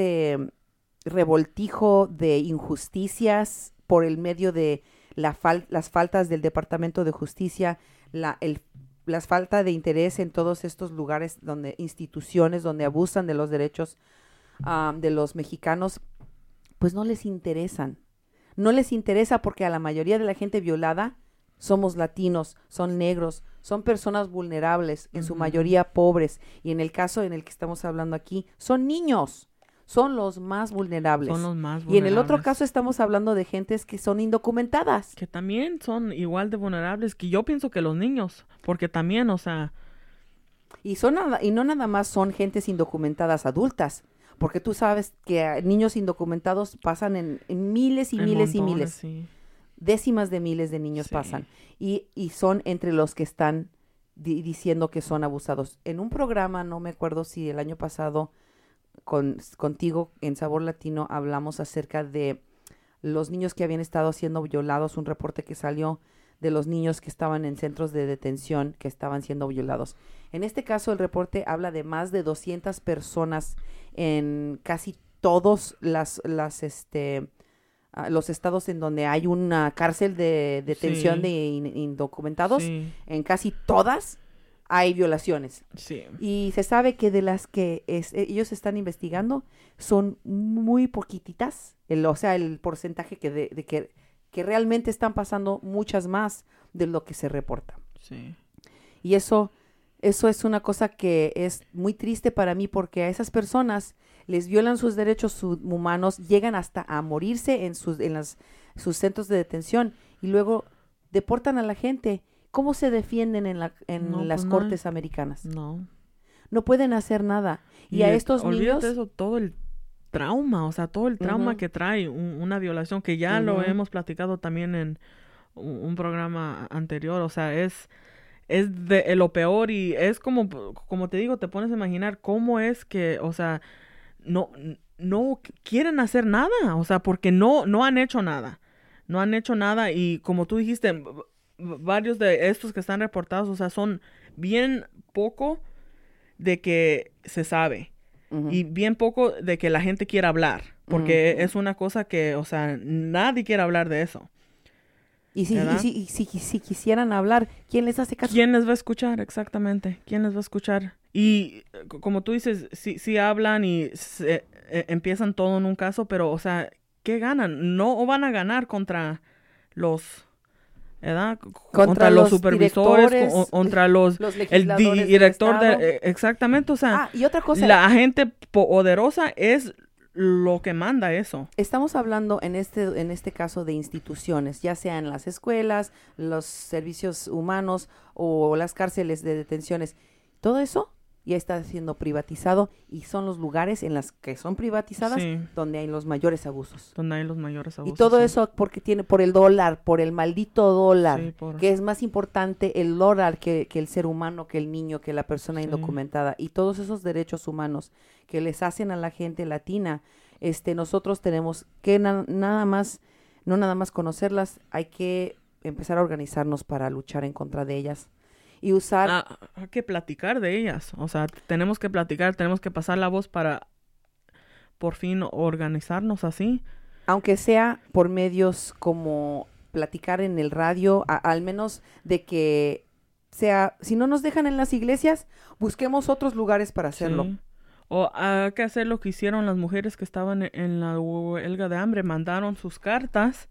revoltijo de injusticias por el medio de las faltas del Departamento de Justicia, las falta de interés en todos estos lugares instituciones donde abusan de los derechos de los mexicanos, pues no les interesan. No les interesa porque a la mayoría de la gente violada somos latinos, son negros, son personas vulnerables, en su mayoría pobres, y en el caso en el que estamos hablando aquí, son niños, son los más vulnerables. Son los más Y en el otro vulnerables. caso estamos hablando de gentes que son indocumentadas. Que también son igual de vulnerables que yo pienso que los niños, porque también, o sea, Y no nada más son gentes indocumentadas adultas, porque tú sabes que niños indocumentados pasan en miles y en miles y montones, miles. sí. Décimas de miles de niños Sí. pasan y son entre los que están diciendo que son abusados. En un programa, no me acuerdo si el año pasado contigo en Sabor Latino hablamos acerca de los niños que habían estado siendo violados, un reporte que salió de los niños que estaban en centros de detención que estaban siendo violados. En este caso, el reporte habla de más de 200 personas en casi todos los estados en donde hay una cárcel de detención Sí. de indocumentados. Sí, En casi todas hay violaciones. sí. Y se sabe que de las que ellos están investigando son muy poquititas, o sea, el porcentaje que realmente están pasando muchas más de lo que se reporta. Sí. Y eso es una cosa que es muy triste para mí porque a esas personas les violan sus derechos humanos, llegan hasta a morirse en sus centros de detención y luego deportan a la gente. ¿Cómo se defienden en No, las pues no. cortes americanas? No. No pueden hacer nada. Y a estos niños... olvídate eso, todo el trauma, o sea, todo el trauma Ujú. que trae una violación, que ya lo Ujú. hemos platicado también en un programa anterior, o sea, es de lo peor y es como te digo, te pones a imaginar cómo es que, o sea, no quieren hacer nada, o sea, porque no han hecho nada. No han hecho nada y como tú dijiste, varios de estos que están reportados, o sea, son bien poco de que se sabe Ujú. y bien poco de que la gente quiera hablar, porque Ujú. es una cosa que, o sea, nadie quiere hablar de eso. Y ¿Verdad? si quisieran hablar, ¿quién les hace caso? ¿Quién les va a escuchar? Exactamente. ¿Quién les va a escuchar? Y como tú dices, sí hablan y empiezan todo en un caso, pero, o sea, ¿qué ganan? No van a ganar contra los, ¿verdad? Contra los supervisores, directores, contra los los el legisladores del director estado. exactamente, o sea, Y otra cosa, la gente poderosa es lo que manda eso. estamos hablando en este caso de instituciones, ya sea en las escuelas, los servicios humanos o las cárceles de detenciones. Todo eso ya está siendo privatizado y son los lugares en las que son privatizadas Sí. donde hay los mayores abusos. Donde hay los mayores Y abusos. todo sí. eso porque por el dólar, por el maldito dólar, Sí, que es más importante el dólar que el ser humano, que el niño, que la persona Sí. indocumentada. Y todos esos derechos humanos que les hacen a la gente latina, nosotros tenemos que no nada más conocerlas, hay que empezar a organizarnos para luchar en contra de ellas. Y usar... Hay que platicar de ellas. O sea, tenemos que platicar, tenemos que pasar la voz para por fin organizarnos así. aunque sea por medios como platicar en el radio, al menos de que sea, si no nos dejan en las iglesias, busquemos otros lugares para hacerlo. Sí. O hay que hacer lo que hicieron las mujeres que estaban en la huelga de hambre. Mandaron sus cartas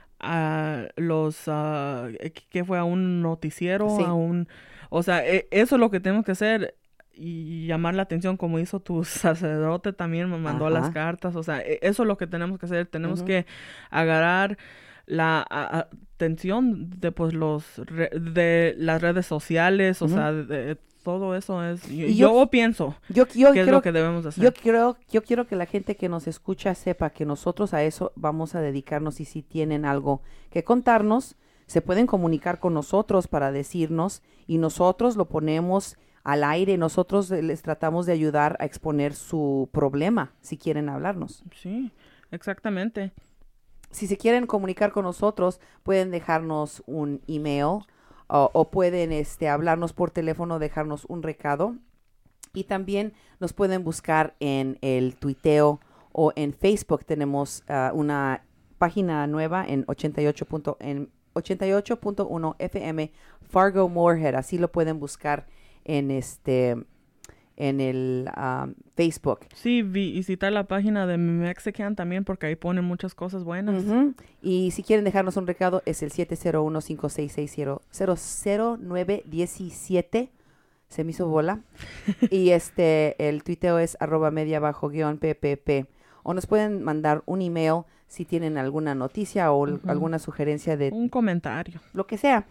a los, que fue a un noticiero, Sí. o sea, eso es lo que tenemos que hacer y llamar la atención como hizo tu sacerdote también, me mandó Ajá. las cartas, o sea, eso es lo que tenemos que hacer, tenemos Ujú. que agarrar la atención de pues de las redes sociales, o Ujú. sea, de todo eso es, Y yo pienso Yo que es creo lo que debemos hacer. Yo quiero que la gente que nos escucha sepa que nosotros a eso vamos a dedicarnos y si tienen algo que contarnos, se pueden comunicar con nosotros para decirnos y nosotros lo ponemos al aire, nosotros les tratamos de ayudar a exponer su problema si quieren hablarnos. Sí, exactamente. si se quieren comunicar con nosotros, pueden dejarnos un email o pueden hablarnos por teléfono, dejarnos un recado. Y también nos pueden buscar en el tuiteo o en Facebook. Tenemos una página nueva en 88.1 FM Fargo Moorhead. Así lo pueden buscar en el Facebook. Sí, visitar la página de Mexican también porque ahí ponen muchas cosas buenas. Uh-huh. Y si quieren dejarnos un recado es el 701-566-0917. Se me hizo bola. Y el tuiteo es @media_PPP. O nos pueden mandar un email si tienen alguna noticia o alguna sugerencia de... Un comentario. Lo que sea.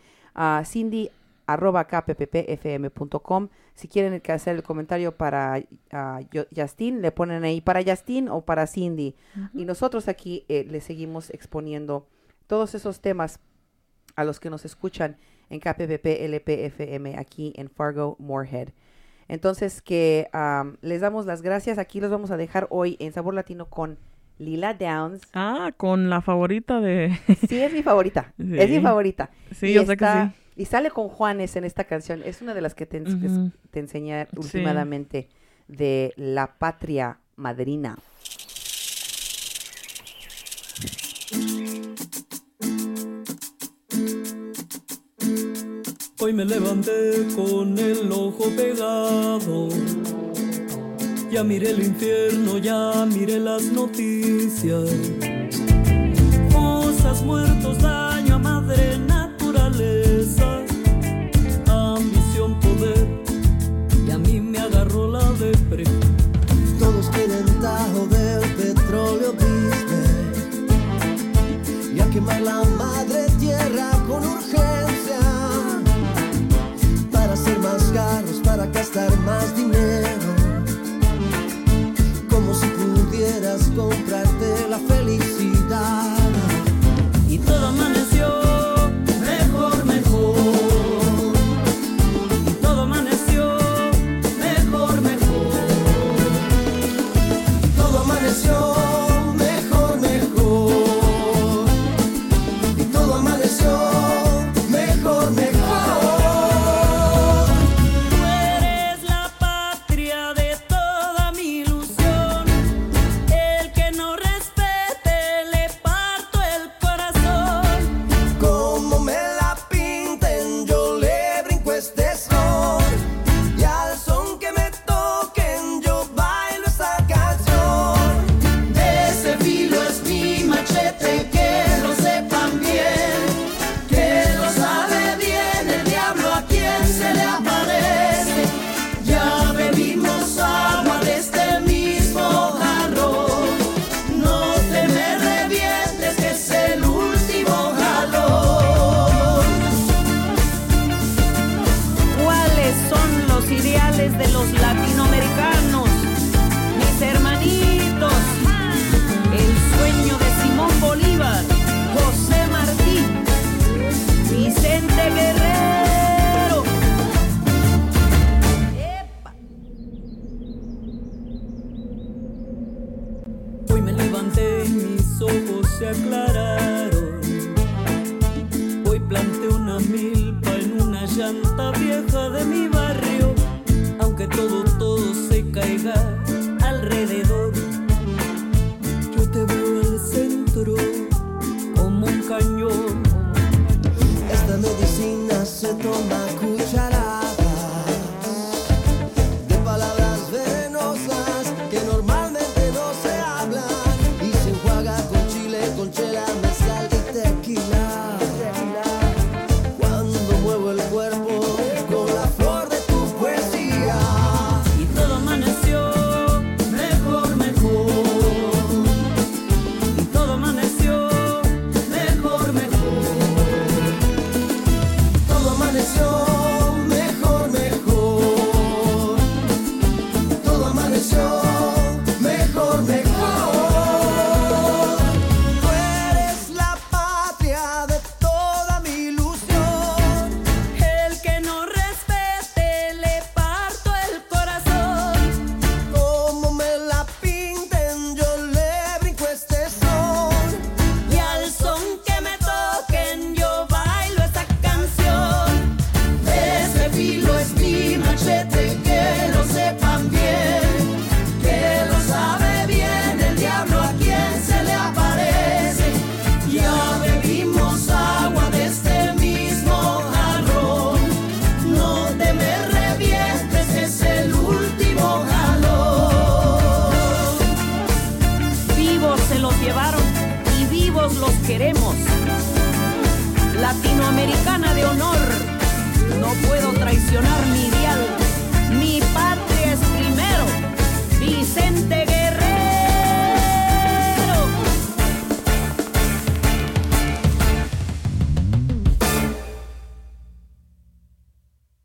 Cindy@kppfm.com. Si quieren hacer el comentario para Justin, le ponen ahí para Justin o para Cindy. Y nosotros aquí le seguimos exponiendo todos esos temas a los que nos escuchan en KPPP LPFM aquí en Fargo Moorhead. Entonces que les damos las gracias. Aquí los vamos a dejar hoy en Sabor Latino con Lila Downs. Con la favorita de... Sí, es mi favorita. Sí. Es mi favorita. Sí, yo sé que sí. Y sale con Juanes en esta canción. Es una de las que te enseñé últimamente de La Patria Madrina. Hoy me levanté con el ojo pegado. Ya miré el infierno, ya miré las noticias. Fosas, muertos, daño a madre naturaleza. Ambición, poder, y a mí me agarró la depre. Todos quieren tajo del petróleo business y a quemar la madre tierra con urgencia para hacer más carros, para gastar más dinero, como si pudieras comprarte la felicidad. Y todo amaneció mejor, mejor. Y todo amaneció mejor, mejor. Todo amaneció mejor, mejor. Y todo amaneció mejor, mejor. Tú eres la patria de toda mi ilusión. El que no respete le parto el corazón. Como me la pinten, yo le brinco este son. Y al son que me toquen, yo bailo esta canción. Ese filo es mi machete, que lo sepan bien. Que lo sabe bien el diablo a quien se le aparece. Ya bebimos agua de este mismo jarrón. No te me revientes, que es el último jalón. ¿Cuáles son los ideales de los latinoamericanos? Mis hermanitos, el sueño de Simón Bolívar, José Martí, Vicente Guerrero. ¡Epa! Hoy me levanté y mis ojos se aclararon. Hoy planté una milpa en una llanta vieja de mi barrio. Aunque todo se caiga alrededor, yo te veo al centro como un cañón. Esta medicina se toma cucharadas de palabras venenosas que normalmente no se hablan y se enjuaga con chile, con chela, mezcal y tequila. Cuando muevo el cuerpo con la flor de tu poesía. Y todo amaneció mejor, mejor. Y todo amaneció mejor, mejor. Todo amaneció nos llevaron y vivos los queremos. Latinoamericana de honor, no puedo traicionar mi ideal, mi patria.